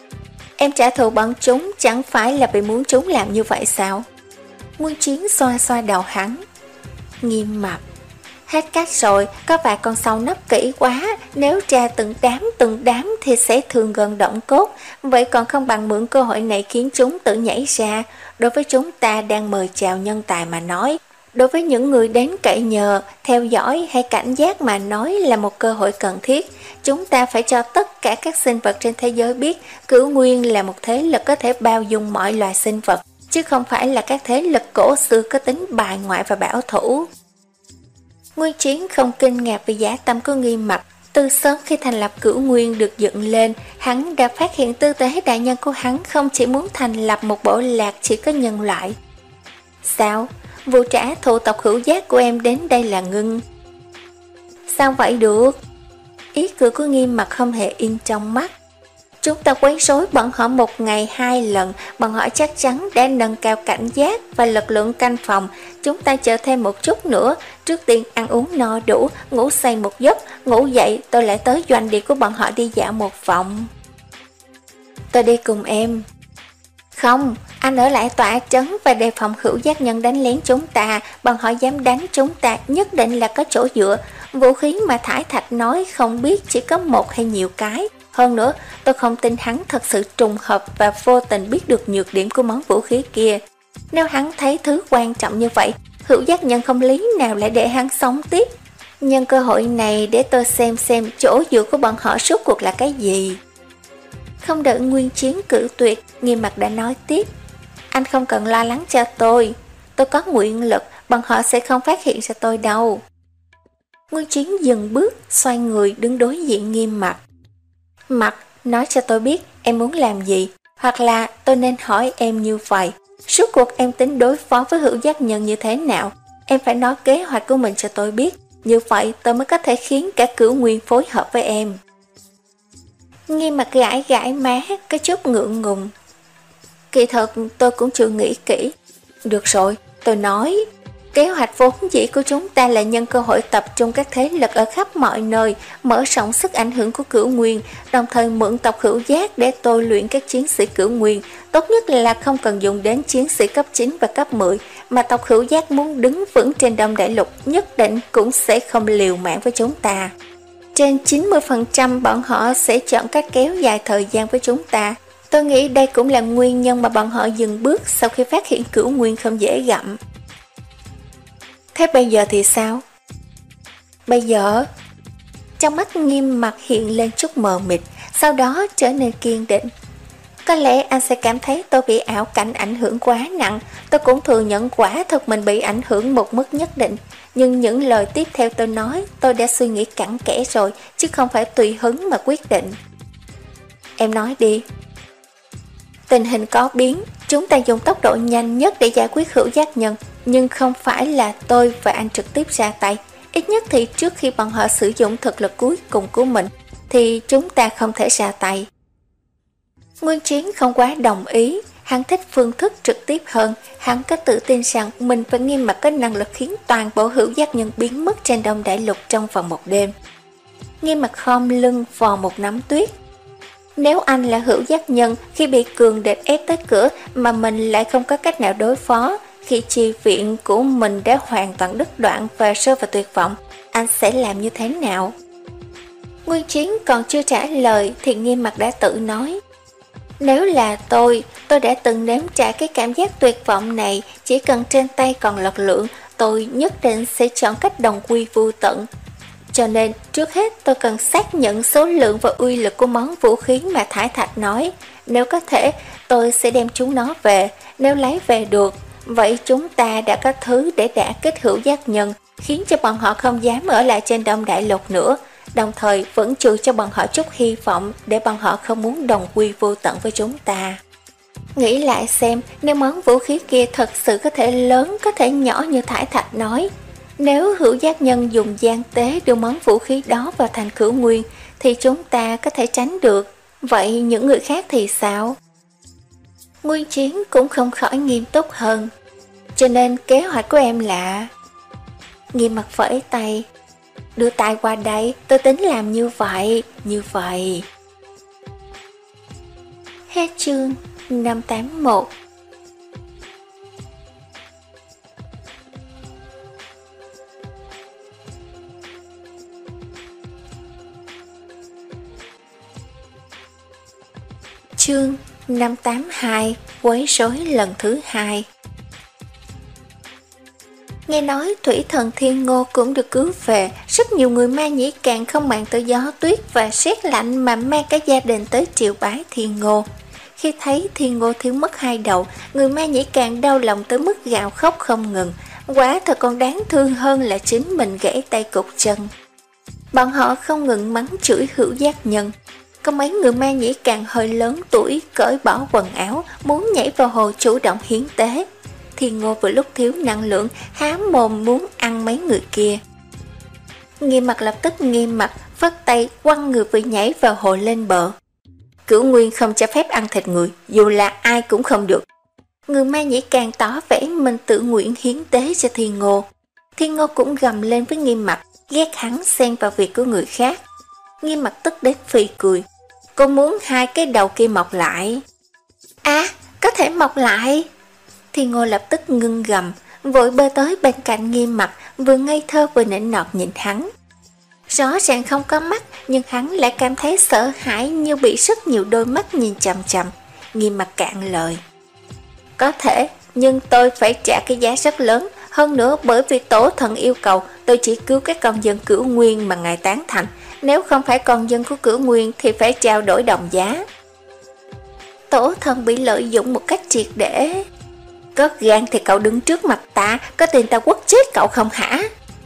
Em trả thù bọn chúng chẳng phải là vì muốn chúng làm như vậy sao? Nguyên Chiến xoa xoa đầu hắn. Nghiêm Mặc, hết cách rồi, có vài con sâu nấp kỹ quá, nếu tra từng đám từng đám thì sẽ thường gần động cốt, vậy còn không bằng mượn cơ hội này khiến chúng tự nhảy ra. Đối với chúng ta đang mời chào nhân tài mà nói, đối với những người đến cậy nhờ, theo dõi hay cảnh giác mà nói là một cơ hội cần thiết. Chúng ta phải cho tất cả các sinh vật trên thế giới biết Cửu Nguyên là một thế lực có thể bao dung mọi loài sinh vật, chứ không phải là các thế lực cổ xưa có tính bài ngoại và bảo thủ. Nguyên Chiến không kinh ngạc vì dã tâm của Nghiêm Mặc, Từ sớm khi thành lập Cửu Nguyên được dựng lên, hắn đã phát hiện tư tế đại nhân của hắn không chỉ muốn thành lập một bộ lạc chỉ có nhân loại. Sao? Vụ trả thù tộc Hữu Giác của em đến đây là ngưng. Sao vậy được? Ý cười của Nghiêm Mặc không hề in trong mắt. Chúng ta quấy rối bọn họ một ngày hai lần, bọn họ chắc chắn đã nâng cao cảnh giác và lực lượng canh phòng. Chúng ta chờ thêm một chút nữa, trước tiên ăn uống no đủ, ngủ say một giấc, ngủ dậy tôi lại tới doanh địa của bọn họ đi dạo một vòng. Tôi đi cùng em. Không, anh ở lại tọa trấn và đề phòng Hữu Giác nhân đánh lén chúng ta, bọn họ dám đánh chúng ta nhất định là có chỗ dựa. Vũ khí mà Thải Thạch nói không biết chỉ có một hay nhiều cái. Hơn nữa, tôi không tin hắn thật sự trùng hợp và vô tình biết được nhược điểm của món vũ khí kia. Nếu hắn thấy thứ quan trọng như vậy, Hữu Giác nhân không lý nào lại để hắn sống tiếp. Nhân cơ hội này để tôi xem xem chỗ dựa của bọn họ suốt cuộc là cái gì. Không đợi Nguyên Chiến cử tuyệt, Nghiêm Mặc đã nói tiếp. Anh không cần lo lắng cho tôi. Tôi có nguyện lực, bọn họ sẽ không phát hiện ra tôi đâu. Nguyên Chiến dừng bước, xoay người đứng đối diện Nghiêm Mặc. Mặc, nói cho tôi biết em muốn làm gì, hoặc là tôi nên hỏi em như vậy. Suốt cuộc em tính đối phó với Hữu Giác nhân như thế nào? Em phải nói kế hoạch của mình cho tôi biết. Như vậy tôi mới có thể khiến cả Cửu Nguyên phối hợp với em. Nghiêm Mặc gãi gãi má, có chút ngượng ngùng. Kỳ thật tôi cũng chưa nghĩ kỹ. Được rồi, tôi nói. Kế hoạch vốn dĩ của chúng ta là nhân cơ hội tập trung các thế lực ở khắp mọi nơi, mở rộng sức ảnh hưởng của Cửu Nguyên, đồng thời mượn tộc Hữu Giác để tôi luyện các chiến sĩ Cửu Nguyên. Tốt nhất là không cần dùng đến chiến sĩ cấp chín và cấp mười, mà tộc Hữu Giác muốn đứng vững trên Đông Đại Lục nhất định cũng sẽ không liều mạng với chúng ta. Trên chín mươi phần trăm bọn họ sẽ chọn cách kéo dài thời gian với chúng ta. Tôi nghĩ đây cũng là nguyên nhân mà bọn họ dừng bước sau khi phát hiện Cửu Nguyên không dễ gặm. Thế bây giờ thì sao? Bây giờ? Trong mắt Nghiêm Mặc hiện lên chút mờ mịt, sau đó trở nên kiên định. Có lẽ anh sẽ cảm thấy tôi bị ảo cảnh ảnh hưởng quá nặng. Tôi cũng thừa nhận quả thật mình bị ảnh hưởng một mức nhất định. Nhưng những lời tiếp theo tôi nói, tôi đã suy nghĩ cặn kẽ rồi, chứ không phải tùy hứng mà quyết định. Em nói đi. Tình hình có biến, chúng ta dùng tốc độ nhanh nhất để giải quyết Hữu Giác nhân, nhưng không phải là tôi và anh trực tiếp ra tay. Ít nhất thì trước khi bọn họ sử dụng thực lực cuối cùng của mình, thì chúng ta không thể ra tay. Nguyên Chiến không quá đồng ý, hắn thích phương thức trực tiếp hơn, hắn có tự tin rằng mình và Nghiêm Mặc có năng lực khiến toàn bộ Hữu Giác nhân biến mất trên Đông Đại Lục trong vòng một đêm. Nghiêm Mặc khom lưng vò một nắm tuyết. Nếu anh là Hữu Giác nhân, khi bị cường địch ép tới cửa mà mình lại không có cách nào đối phó, khi chi viện của mình đã hoàn toàn đứt đoạn và rơi vào tuyệt vọng, anh sẽ làm như thế nào? Nguyên Chiến còn chưa trả lời thì Nghiêm Mặc đã tự nói. Nếu là tôi, tôi đã từng nếm trải cái cảm giác tuyệt vọng này, chỉ cần trên tay còn lực lượng, tôi nhất định sẽ chọn cách đồng quy vô tận. Cho nên, trước hết tôi cần xác nhận số lượng và uy lực của món vũ khí mà Thải Thạch nói. Nếu có thể, tôi sẽ đem chúng nó về. Nếu lấy về được, vậy chúng ta đã có thứ để đả kích Hữu Giác nhân, khiến cho bọn họ không dám ở lại trên Đông Đại Lục nữa. Đồng thời vẫn trừ cho bọn họ chút hy vọng để bọn họ không muốn đồng quy vô tận với chúng ta. Nghĩ lại xem, nếu món vũ khí kia thật sự có thể lớn, có thể nhỏ như Thải Thạch nói. Nếu Hữu Giác nhân dùng gian tế đưa món vũ khí đó vào thành Cửu Nguyên, thì chúng ta có thể tránh được. Vậy những người khác thì sao? Nguyên Chiến cũng không khỏi nghiêm túc hơn. Cho nên kế hoạch của em là... Nghiêm Mặc phẩy tay. Đưa tay qua đây, tôi tính làm như vậy, như vậy. Hết chương năm tám mốt. Chương năm tám hai, quấy rối lần thứ hai. Nghe nói thủy thần Thiên Ngô cũng được cứu về, rất nhiều người Ma Nhĩ Càn không màng tới gió tuyết và sét lạnh mà mang cả gia đình tới triều bái Thiên Ngô. Khi thấy Thiên Ngô thiếu mất hai đầu, người Ma Nhĩ Càn đau lòng tới mức gào khóc không ngừng, quả thật còn đáng thương hơn là chính mình gãy tay cụt chân. Bọn họ không ngừng mắng chửi hữu giác nhân. Có mấy người ma nhĩ càng hơi lớn tuổi cởi bỏ quần áo, muốn nhảy vào hồ chủ động hiến tế. Thiên Ngô vừa lúc thiếu năng lượng, há mồm muốn ăn mấy người kia. Nghiêm Mặt lập tức nghiêm mặt, phất tay quăng người vừa nhảy vào hồ lên bờ. Cửu Nguyên không cho phép ăn thịt người, dù là ai cũng không được. Người ma nhĩ càng tỏ vẻ mình tự nguyện hiến tế cho Thiên Ngô. Thiên Ngô cũng gầm lên với Nghiêm Mặt, ghét hắn xen vào việc của người khác. Nghiêm Mặt tức đến phì cười. Cô muốn hai cái đầu kia mọc lại. À, có thể mọc lại. Thiên Ngô lập tức ngưng gầm, vội bơi tới bên cạnh Nghiêm Mặt, vừa ngây thơ vừa nịnh nọt nhìn hắn. Rõ ràng không có mắt, nhưng hắn lại cảm thấy sợ hãi như bị rất nhiều đôi mắt nhìn chằm chằm. Nghiêm Mặt cạn lời. Có thể, nhưng tôi phải trả cái giá rất lớn. Hơn nữa bởi vì tổ thần yêu cầu, tôi chỉ cứu các con dân Cửu Nguyên mà ngài tán thành. Nếu không phải con dân của Cửu Nguyên thì phải trao đổi đồng giá. Tổ thần bị lợi dụng một cách triệt để. Có gan thì cậu đứng trước mặt ta, có tin ta quất chết cậu không hả?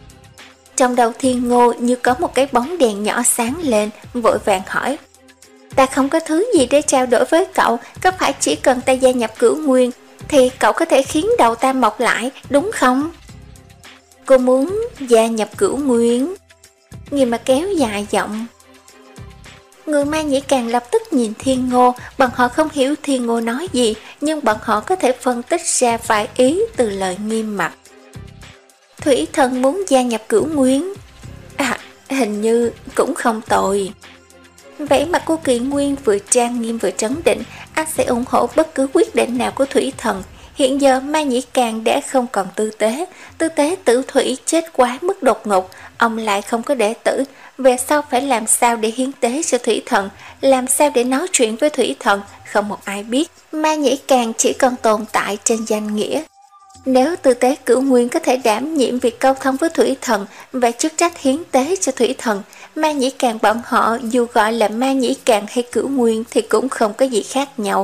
Trong đầu Thiên Ngô như có một cái bóng đèn nhỏ sáng lên, vội vàng hỏi. Ta không có thứ gì để trao đổi với cậu, có phải chỉ cần ta gia nhập Cửu Nguyên thì cậu có thể khiến đầu ta mọc lại, đúng không? Cô muốn gia nhập Cửu Nguyên. Nghiêm Mặt kéo dài giọng. Người ma nhĩ càng lập tức nhìn Thiên Ngô, bọn họ không hiểu Thiên Ngô nói gì, nhưng bọn họ có thể phân tích ra vài ý từ lời Nghiêm Mặt. Thủy thần muốn gia nhập Cửu Nguyên. À, hình như cũng không tồi. Vẻ mặt của Kỳ Nguyên vừa trang nghiêm vừa trấn định, anh sẽ ủng hộ bất cứ quyết định nào của Thủy thần. Hiện giờ ma nhĩ càng đã không còn tư tế, tư tế tử thủy chết quá mức đột ngột, ông lại không có đệ tử, về sau phải làm sao để hiến tế cho Thủy thần, làm sao để nói chuyện với Thủy thần, không một ai biết. Ma nhĩ càng chỉ còn tồn tại trên danh nghĩa. Nếu tư tế Cửu Nguyên có thể đảm nhiệm việc câu thông với Thủy thần và chức trách hiến tế cho Thủy thần, ma nhĩ càng bọn họ dù gọi là ma nhĩ càng hay Cửu Nguyên thì cũng không có gì khác nhau.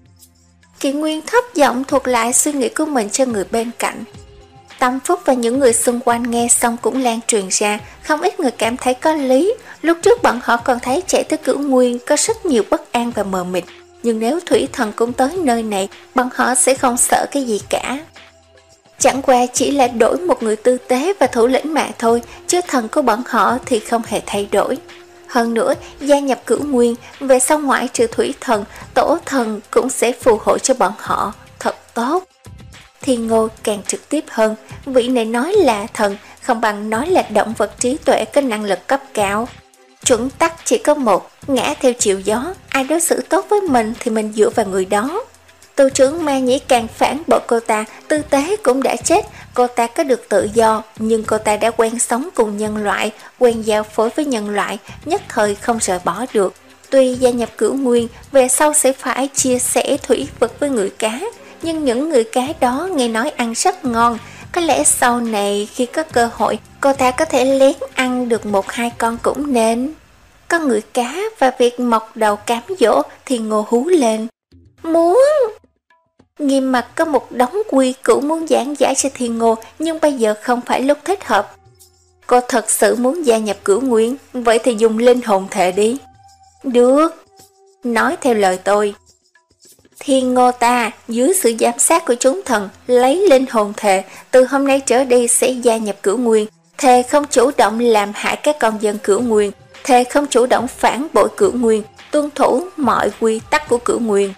Kỳ Nguyên thấp giọng thuật lại suy nghĩ của mình cho người bên cạnh. Tâm Phúc và những người xung quanh nghe xong cũng lan truyền ra, không ít người cảm thấy có lý. Lúc trước bọn họ còn thấy chạy tới Cửu Nguyên có rất nhiều bất an và mờ mịt, nhưng nếu Thủy thần cũng tới nơi này, bọn họ sẽ không sợ cái gì cả. Chẳng qua chỉ là đổi một người tư tế và thủ lĩnh mà thôi, chứ thần của bọn họ thì không hề thay đổi. Hơn nữa, gia nhập Cửu Nguyên, về sau ngoại trừ Thủy thần, tổ thần cũng sẽ phù hộ cho bọn họ, thật tốt. Thiên Ngô càng trực tiếp hơn, vị này nói là thần, không bằng nói là động vật trí tuệ có năng lực cấp cao. Chuẩn tắc chỉ có một, ngã theo chiều gió, ai đối xử tốt với mình thì mình dựa vào người đó. Tù trưởng ma nhĩ càng phản bội cô ta, tư tế cũng đã chết, cô ta có được tự do, nhưng cô ta đã quen sống cùng nhân loại, quen giao phối với nhân loại, nhất thời không rời bỏ được. Tuy gia nhập Cửu Nguyên, về sau sẽ phải chia sẻ thủy vực với người cá, nhưng những người cá đó nghe nói ăn rất ngon, có lẽ sau này khi có cơ hội, cô ta có thể lén ăn được một hai con cũng nên. Có người cá và việc mọc đầu cám dỗ thì Ngô hú lên. Muốn! Nghiêm Mặt có một đống quy củ muốn giảng giải cho Thiên Ngô, nhưng bây giờ không phải lúc thích hợp. Cô thật sự muốn gia nhập Cửu Nguyên, vậy thì dùng linh hồn thể đi. Được. Nói theo lời tôi. Thiên Ngô ta, dưới sự giám sát của chúng thần, lấy linh hồn thể, từ hôm nay trở đi sẽ gia nhập Cửu Nguyên, thề không chủ động làm hại các con dân Cửu Nguyên, thề không chủ động phản bội Cửu Nguyên, tuân thủ mọi quy tắc của Cửu Nguyên.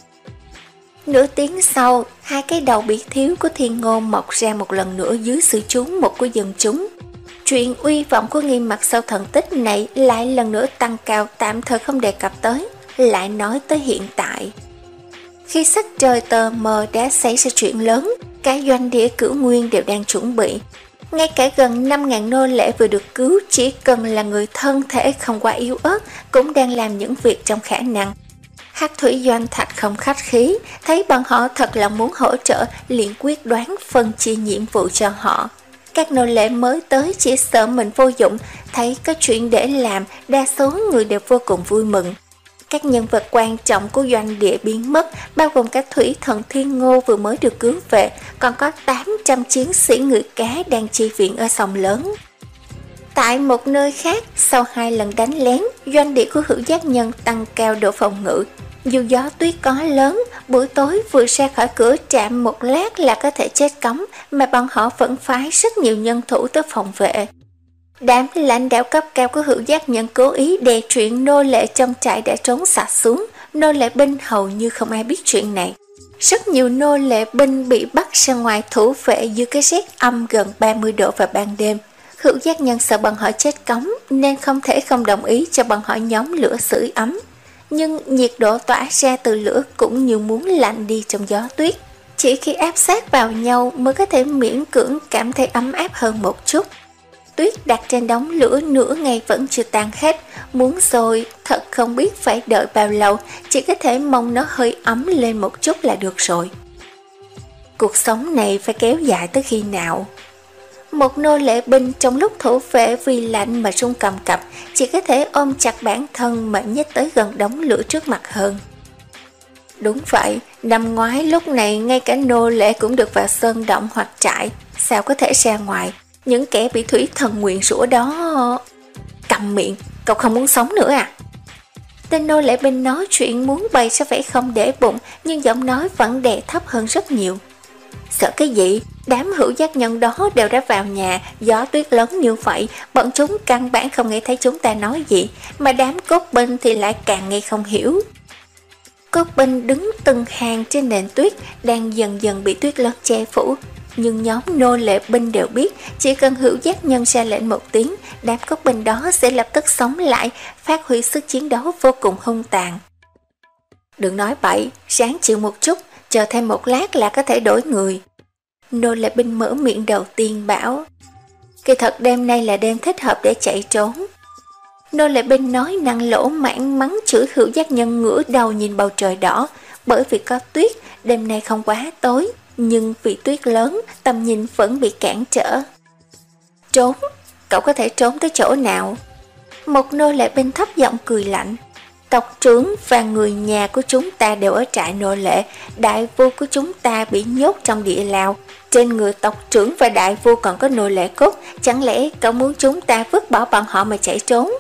Nửa tiếng sau, hai cái đầu bị thiếu của Thiên Ngô mọc ra một lần nữa dưới sự chú mục của dân chúng. Chuyện uy vọng của Nghiêm Mặt sau thần tích này lại lần nữa tăng cao, tạm thời không đề cập tới, lại nói tới hiện tại. Khi sắc trời tờ mờ đã xảy ra chuyện lớn, cả doanh địa Cửu Nguyên đều đang chuẩn bị. Ngay cả gần năm nghìn nô lệ vừa được cứu, chỉ cần là người thân thể không quá yếu ớt, cũng đang làm những việc trong khả năng. Hắc Thủy Doanh Thạch không khách khí, thấy bọn họ thật lòng muốn hỗ trợ, liền quyết đoán phân chia nhiệm vụ cho họ. Các nô lệ mới tới chỉ sợ mình vô dụng, thấy có chuyện để làm, đa số người đều vô cùng vui mừng. Các nhân vật quan trọng của doanh địa biến mất, bao gồm các thủy thần Thiên Ngô vừa mới được cứu về, còn có tám trăm chiến sĩ người cá đang chi viện ở sông lớn. Tại một nơi khác, sau hai lần đánh lén, doanh địa của Hữu Giác Nhân tăng cao độ phòng ngự. Dù gió tuyết có lớn, buổi tối vừa ra khỏi cửa trạm một lát là có thể chết cống, mà bọn họ vẫn phái rất nhiều nhân thủ tới phòng vệ. Đám lãnh đạo cấp cao của Hữu Giác Nhân cố ý đè chuyện nô lệ trong trại đã trốn sạch xuống, nô lệ binh hầu như không ai biết chuyện này. Rất nhiều nô lệ binh bị bắt ra ngoài thủ vệ dưới cái rét âm gần ba mươi độ vào ban đêm. Hữu Giác Nhân sợ bọn họ chết cống nên không thể không đồng ý cho bọn họ nhóm lửa sưởi ấm. Nhưng nhiệt độ tỏa ra từ lửa cũng như muốn lạnh đi trong gió tuyết. Chỉ khi áp sát vào nhau mới có thể miễn cưỡng cảm thấy ấm áp hơn một chút. Tuyết đặt trên đống lửa nửa ngày vẫn chưa tan hết, muốn sôi thật không biết phải đợi bao lâu, chỉ có thể mong nó hơi ấm lên một chút là được rồi. Cuộc sống này phải kéo dài tới khi nào? Một nô lệ binh trong lúc thủ vệ vì lạnh mà run cầm cập, chỉ có thể ôm chặt bản thân mà nhích tới gần đống lửa trước mặt hơn. Đúng vậy, năm ngoái lúc này ngay cả nô lệ cũng được vào sơn động hoặc trại, sao có thể ra ngoài? Những kẻ bị thủy thần nguyền rủa đó... Cầm miệng, cậu không muốn sống nữa à? Tên nô lệ binh nói chuyện muốn bày ra vẻ không để bụng, nhưng giọng nói vẫn đè thấp hơn rất nhiều. Sợ cái gì? Đám Hữu Giác Nhân đó đều đã vào nhà, gió tuyết lớn như vậy, bọn chúng căn bản không nghe thấy chúng ta nói gì, mà đám cốt binh thì lại càng nghe không hiểu. Cốt binh đứng từng hàng trên nền tuyết, đang dần dần bị tuyết lớn che phủ. Nhưng nhóm nô lệ binh đều biết, chỉ cần Hữu Giác Nhân ra lệnh một tiếng, đám cốt binh đó sẽ lập tức sống lại, phát huy sức chiến đấu vô cùng hung tàn. Đừng nói bậy, ráng chịu một chút, chờ thêm một lát là có thể đổi người. Nô lệ binh mở miệng đầu tiên bảo, kỳ thật đêm nay là đêm thích hợp để chạy trốn. Nô lệ binh nói năng lỗ mãng mắng chửi Hữu Giác Nhân, ngửa đầu nhìn bầu trời đỏ. Bởi vì có tuyết, đêm nay không quá tối, nhưng vì tuyết lớn, tầm nhìn vẫn bị cản trở. Trốn? Cậu có thể trốn tới chỗ nào? Một nô lệ binh thấp giọng cười lạnh. Tộc trưởng và người nhà của chúng ta đều ở trại nô lệ, đại vua của chúng ta bị nhốt trong địa lao. Trên người tộc trưởng và đại vua còn có nô lệ cốt, chẳng lẽ cậu muốn chúng ta vứt bỏ bọn họ mà chạy trốn?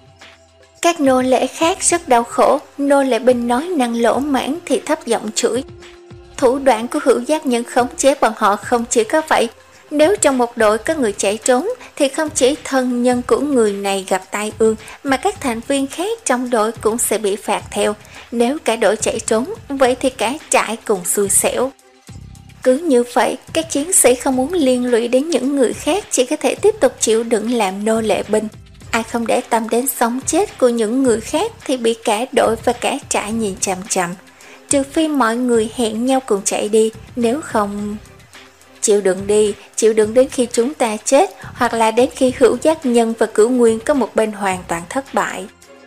Các nô lệ khác rất đau khổ, nô lệ binh nói năng lỗ mãng thì thấp giọng chửi. Thủ đoạn của Hữu Giác Nhân khống chế bọn họ không chỉ có vậy. Nếu trong một đội có người chạy trốn thì không chỉ thân nhân của người này gặp tai ương, mà các thành viên khác trong đội cũng sẽ bị phạt theo. Nếu cả đội chạy trốn, vậy thì cả trại cùng xui xẻo. Cứ như vậy, các chiến sĩ không muốn liên lụy đến những người khác, chỉ có thể tiếp tục chịu đựng làm nô lệ binh. Ai không để tâm đến sống chết của những người khác thì bị cả đội và cả trại nhìn chằm chằm. Trừ phi mọi người hẹn nhau cùng chạy đi, nếu không... Chịu đựng đi, chịu đựng đến khi chúng ta chết, hoặc là đến khi Hữu Giác Nhân và Cửu Nguyên có một bên hoàn toàn thất bại.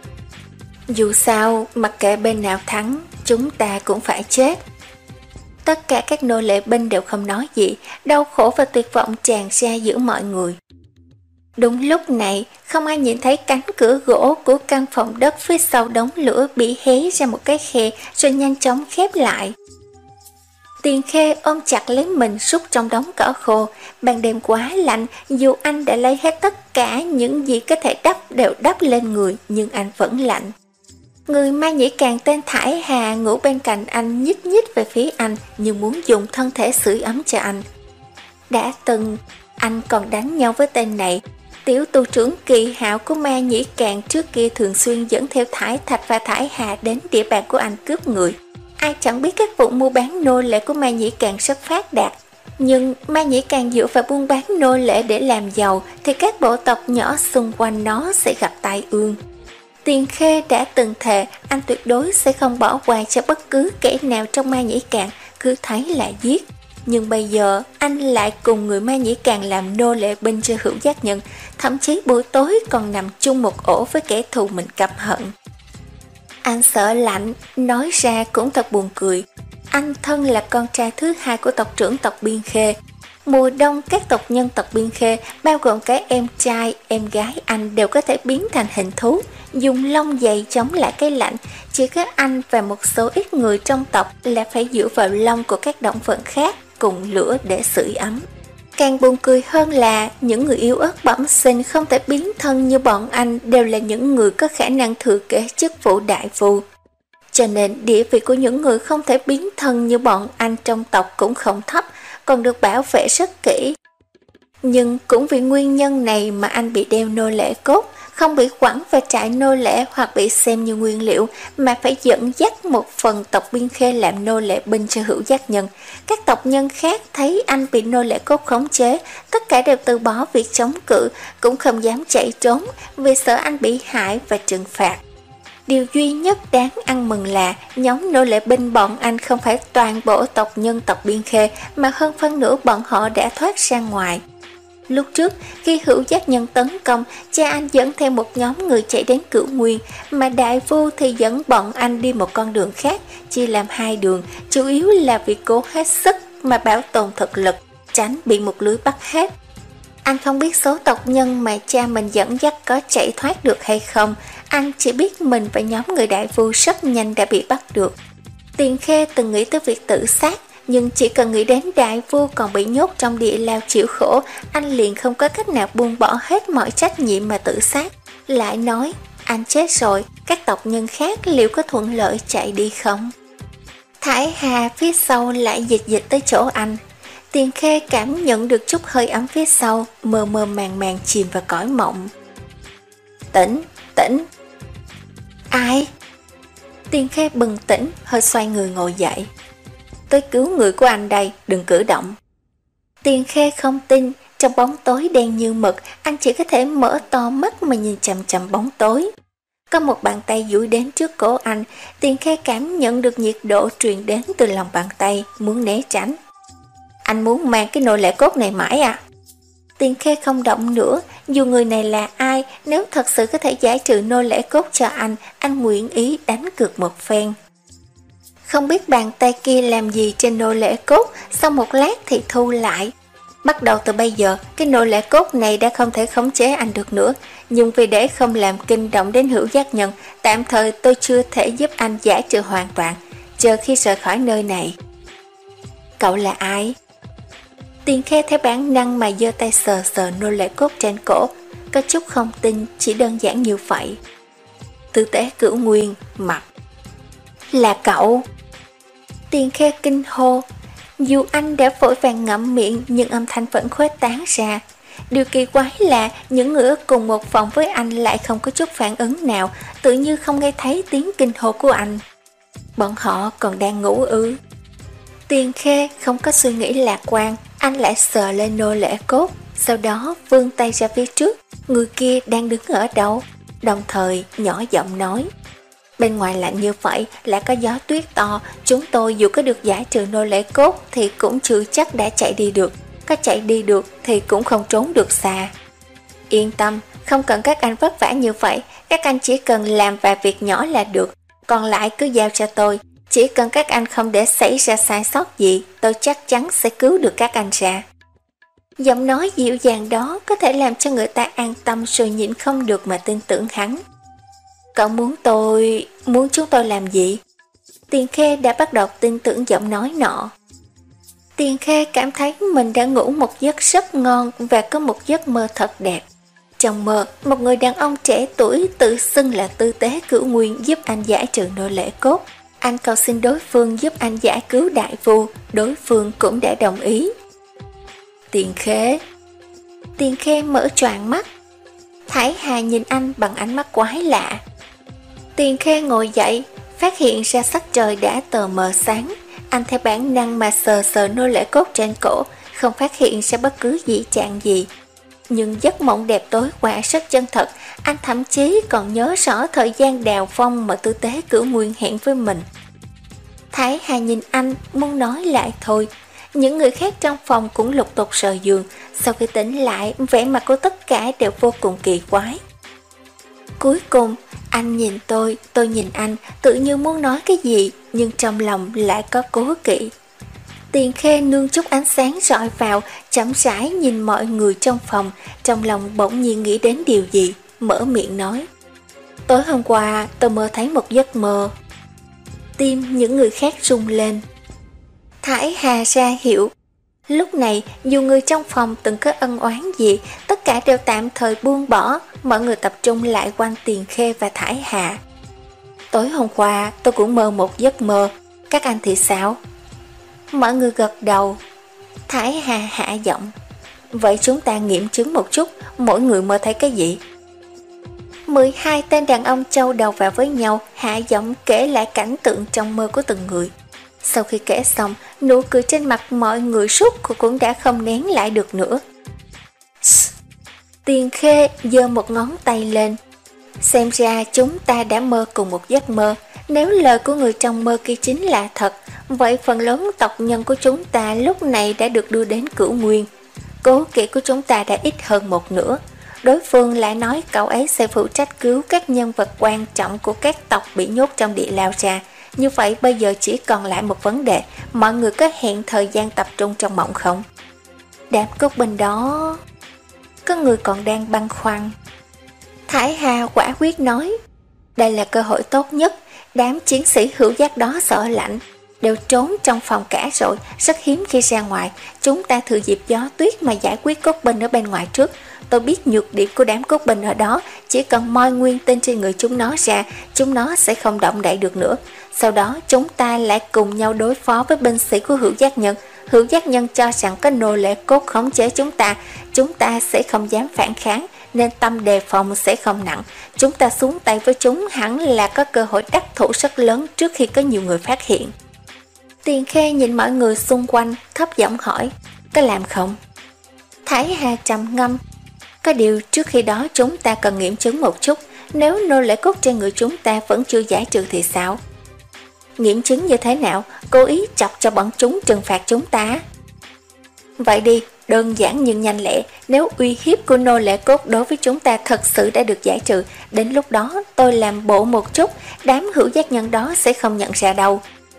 Dù sao, mặc kệ bên nào thắng, chúng ta cũng phải chết. Tất cả các nô lệ binh đều không nói gì, đau khổ và tuyệt vọng tràn ra giữa mọi người. Đúng lúc này, không ai nhìn thấy cánh cửa gỗ của căn phòng đất phía sau đống lửa bị hé ra một cái khe rồi nhanh chóng khép lại. Tiền Khê ôm chặt lấy mình súc trong đống cỏ khô. Ban đêm quá lạnh, dù anh đã lấy hết tất cả những gì có thể đắp đều đắp lên người, nhưng anh vẫn lạnh. Người Mai Nhĩ Càng tên Thải Hà ngủ bên cạnh anh, nhích nhích về phía anh như muốn dùng thân thể sưởi ấm cho anh. Đã từng, anh còn đánh nhau với tên này. Tiểu tù trưởng Kỳ Hạo của Ma Nhĩ Càng trước kia thường xuyên dẫn theo Thải Thạch và Thải Hà đến địa bàn của anh cướp người. Ai chẳng biết các vụ mua bán nô lệ của Ma Nhĩ Càng rất phát đạt. Nhưng Ma Nhĩ Càng dựa vào buôn bán nô lệ để làm giàu thì các bộ tộc nhỏ xung quanh nó sẽ gặp tai ương. Tiền Khê đã từng thề anh tuyệt đối sẽ không bỏ qua cho bất cứ kẻ nào trong Ma Nhĩ Càng, cứ thấy là giết. Nhưng bây giờ anh lại cùng người Ma Nhĩ Càng làm nô lệ binh cho Hữu Giác Nhân, thậm chí buổi tối còn nằm chung một ổ với kẻ thù mình căm hận. Anh sợ lạnh, nói ra cũng thật buồn cười. Anh thân là con trai thứ hai của tộc trưởng tộc Biên Khê. Mùa đông các tộc nhân tộc Biên Khê, bao gồm cả em trai, em gái anh đều có thể biến thành hình thú, dùng lông dày chống lại cái lạnh. Chỉ có anh và một số ít người trong tộc là phải dựa vào lông của các động vật khác cùng lửa để sưởi ấm. Càng buồn cười hơn là những người yếu ớt bẩm sinh không thể biến thân như bọn anh đều là những người có khả năng thừa kế chức vụ đại phu. Cho nên địa vị của những người không thể biến thân như bọn anh trong tộc cũng không thấp, còn được bảo vệ rất kỹ. Nhưng cũng vì nguyên nhân này mà anh bị đeo nô lệ cốt, không bị quẳng vào trại nô lệ hoặc bị xem như nguyên liệu, mà phải dẫn dắt một phần tộc Biên Khê làm nô lệ binh cho Hữu Giác Nhân. Các tộc nhân khác thấy anh bị nô lệ cốt khống chế, tất cả đều từ bỏ việc chống cự, cũng không dám chạy trốn vì sợ anh bị hại và trừng phạt. Điều duy nhất đáng ăn mừng là nhóm nô lệ binh bọn anh không phải toàn bộ tộc nhân tộc Biên Khê, mà hơn phân nửa bọn họ đã thoát ra ngoài. Lúc trước, khi Hữu Giác Nhân tấn công, cha anh dẫn theo một nhóm người chạy đến Cửu Nguyên, mà đại phu thì dẫn bọn anh đi một con đường khác, chia làm hai đường, chủ yếu là vì cố hết sức mà bảo tồn thực lực, tránh bị một lưới bắt hết. Anh không biết số tộc nhân mà cha mình dẫn dắt có chạy thoát được hay không, anh chỉ biết mình và nhóm người đại phu rất nhanh đã bị bắt được. Tiền Khê từng nghĩ tới việc tự sát, nhưng chỉ cần nghĩ đến đại phu còn bị nhốt trong địa lao chịu khổ, anh liền không có cách nào buông bỏ hết mọi trách nhiệm mà tự sát. Lại nói, anh chết rồi, các tộc nhân khác liệu có thuận lợi chạy đi không? Thải Hà phía sau lại dịch dịch tới chỗ anh. Tiền Khê cảm nhận được chút hơi ấm phía sau, mơ mơ màng màng chìm vào cõi mộng. Tỉnh, tỉnh. Ai? Tiền Khê bừng tỉnh, hơi xoay người ngồi dậy. Tôi cứu người của anh đây, đừng cử động. Tiền Khê không tin, trong bóng tối đen như mực, anh chỉ có thể mở to mắt mà nhìn chằm chằm bóng tối. Có một bàn tay duỗi đến trước cổ anh, Tiền Khê cảm nhận được nhiệt độ truyền đến từ lòng bàn tay, muốn né tránh. Anh muốn mang cái nô lệ cốt này mãi à? Tiền Khê không động nữa, dù người này là ai, nếu thật sự có thể giải trừ nô lệ cốt cho anh, anh nguyện ý đánh cược một phen. Không biết bàn tay kia làm gì trên nô lệ cốt, sau một lát thì thu lại. Bắt đầu từ bây giờ, cái nô lệ cốt này đã không thể khống chế anh được nữa, nhưng vì để không làm kinh động đến Hữu Giác Nhân, tạm thời tôi chưa thể giúp anh giải trừ hoàn toàn, chờ khi rời khỏi nơi này. Cậu là ai? Tiền Khê theo bản năng mà giơ tay sờ sờ nô lệ cốt trên cổ, có chút không tin, chỉ đơn giản như vậy. Tư Tế Cửu Nguyên, mặt. Là cậu? Tiền Khê kinh hô. Dù anh đã vội vàng ngậm miệng, nhưng âm thanh vẫn khuếch tán ra. Điều kỳ quái là những người ở cùng một phòng với anh lại không có chút phản ứng nào, tự như không nghe thấy tiếng kinh hô của anh. Bọn họ còn đang ngủ ư? Tiền Khê không có suy nghĩ lạc quan, anh lại sờ lên nô lệ cốt, sau đó vươn tay ra phía trước. Người kia đang đứng ở đâu? Đồng thời nhỏ giọng nói. Bên ngoài lạnh như vậy, lại có gió tuyết to, chúng tôi dù có được giải trừ nô lệ cốt thì cũng chưa chắc đã chạy đi được. Có chạy đi được thì cũng không trốn được xa. Yên tâm, không cần các anh vất vả như vậy, các anh chỉ cần làm vài việc nhỏ là được, còn lại cứ giao cho tôi. Chỉ cần các anh không để xảy ra sai sót gì, tôi chắc chắn sẽ cứu được các anh ra. Giọng nói dịu dàng đó có thể làm cho người ta an tâm rồi nhịn không được mà tin tưởng hắn. Cậu muốn tôi... muốn chúng tôi làm gì? Tiền Khê đã bắt đầu tin tưởng giọng nói nọ. Tiền Khê cảm thấy mình đã ngủ một giấc rất ngon và có một giấc mơ thật đẹp. Trong mơ, một người đàn ông trẻ tuổi tự xưng là Tư Tế Cửu Nguyên giúp anh giải trừ nô lệ cốt. Anh cầu xin đối phương giúp anh giải cứu đại phu, đối phương cũng đã đồng ý. Tiền Khê. Tiền Khê mở choàng mắt. Thải Hà nhìn anh bằng ánh mắt quái lạ. Tiền Khê ngồi dậy, phát hiện ra sắc trời đã tờ mờ sáng. Anh theo bản năng mà sờ sờ nô lệ cốt trên cổ, không phát hiện ra bất cứ dị trạng gì. Nhưng giấc mộng đẹp tối qua rất chân thật, anh thậm chí còn nhớ rõ thời gian đào phong mà Tư Tế Cửu Nguyên hẹn với mình. Thái Hà nhìn anh, muốn nói lại thôi. Những người khác trong phòng cũng lục tục rời giường, sau khi tỉnh lại, vẻ mặt của tất cả đều vô cùng kỳ quái. Cuối cùng, anh nhìn tôi, tôi nhìn anh, tự như muốn nói cái gì, nhưng trong lòng lại có cố kỵ. Tiền Khê nương chút ánh sáng rọi vào, chậm rãi nhìn mọi người trong phòng, trong lòng bỗng nhiên nghĩ đến điều gì, mở miệng nói. Tối hôm qua tôi mơ thấy một giấc mơ. Tim những người khác rung lên. Thải Hà ra hiệu. Lúc này, dù người trong phòng từng có ân oán gì, tất cả đều tạm thời buông bỏ, mọi người tập trung lại quanh Tiền Khê và Thải Hà. Tối hôm qua, tôi cũng mơ một giấc mơ, các anh thì sao? Mọi người gật đầu. Thải Hà hạ giọng, vậy chúng ta nghiệm chứng một chút, mỗi người mơ thấy cái gì? mười hai tên đàn ông châu đầu vào với nhau, hạ giọng kể lại cảnh tượng trong mơ của từng người. Sau khi kể xong, nụ cười trên mặt mọi người suốt cũng đã không nén lại được nữa. Tiền Khê giơ một ngón tay lên. Xem ra chúng ta đã mơ cùng một giấc mơ. Nếu lời của người trong mơ kia chính là thật, vậy phần lớn tộc nhân của chúng ta lúc này đã được đưa đến Cửu Nguyên. Cố kỵ của chúng ta đã ít hơn một nửa. Đối phương lại nói cậu ấy sẽ phụ trách cứu các nhân vật quan trọng của các tộc bị nhốt trong địa lao ra. Như vậy bây giờ chỉ còn lại một vấn đề, mọi người có hẹn thời gian tập trung trong mộng không? Đám cốt binh đó... Có người còn đang băn khoăn. Thải Hà quả quyết nói, đây là cơ hội tốt nhất, đám chiến sĩ hữu giác đó sợ lạnh, đều trốn trong phòng cả rồi, rất hiếm khi ra ngoài, chúng ta thừa dịp gió tuyết mà giải quyết cốt binh ở bên ngoài trước. Tôi biết nhược điểm của đám cốt binh ở đó, chỉ cần moi nguyên tên trên người chúng nó ra, chúng nó sẽ không động đậy được nữa. Sau đó chúng ta lại cùng nhau đối phó với binh sĩ của hữu giác nhân. Hữu giác nhân cho rằng có nô lệ cốt khống chế chúng ta, chúng ta sẽ không dám phản kháng, nên tâm đề phòng sẽ không nặng. Chúng ta xuống tay với chúng hẳn là có cơ hội đắc thủ rất lớn trước khi có nhiều người phát hiện. Tiền Khê nhìn mọi người xung quanh, thấp giọng hỏi, có làm không? Thải Hà trầm ngâm, có điều trước khi đó chúng ta cần nghiệm chứng một chút, nếu nô lệ cốt trên người chúng ta vẫn chưa giải trừ thì sao? Nghiệm chứng như thế nào? Cố ý chọc cho bọn chúng trừng phạt chúng ta? Vậy đi, đơn giản nhưng nhanh lẹ, nếu uy hiếp của nô lệ cốt đối với chúng ta thật sự đã được giải trừ, đến lúc đó tôi làm bộ một chút, đám hữu giác nhân đó sẽ không nhận ra đâu.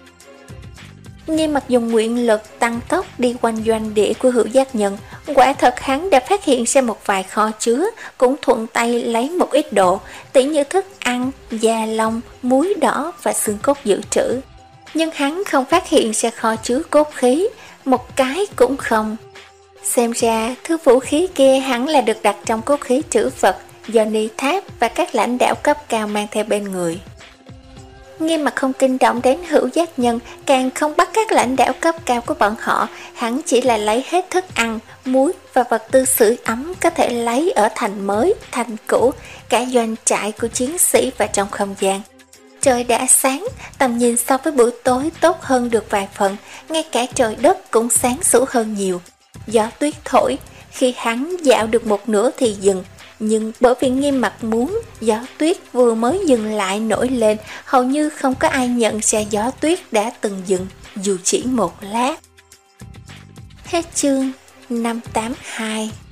Nghiêm Mặc dùng nguyện lực tăng tốc đi quanh doanh địa của hữu giác nhân, quả thật hắn đã phát hiện ra một vài kho chứa, cũng thuận tay lấy một ít đồ, tỉ như thức ăn, da lông, muối đỏ và xương cốt dự trữ. Nhưng hắn không phát hiện ra kho chứa cốt khí, một cái cũng không. Xem ra thứ vũ khí kia hẳn là được đặt trong cốt khí trữ vật do Ni Tháp và các lãnh đạo cấp cao mang theo bên người. Nghiêm Mặc không kinh động đến hữu giác nhân, càng không bắt các lãnh đạo cấp cao của bọn họ, hắn chỉ là lấy hết thức ăn, muối và vật tư sưởi ấm có thể lấy ở thành mới, thành cũ, cả doanh trại của chiến sĩ và trong không gian. Trời đã sáng, tầm nhìn so với buổi tối tốt hơn được vài phần, ngay cả trời đất cũng sáng sủa hơn nhiều. Gió tuyết thổi, khi hắn dạo được một nửa thì dừng, nhưng bởi vì Nghiêm Mặc muốn, gió tuyết vừa mới dừng lại nổi lên, hầu như không có ai nhận ra gió tuyết đã từng dừng, dù chỉ một lát. Hết chương năm tám hai.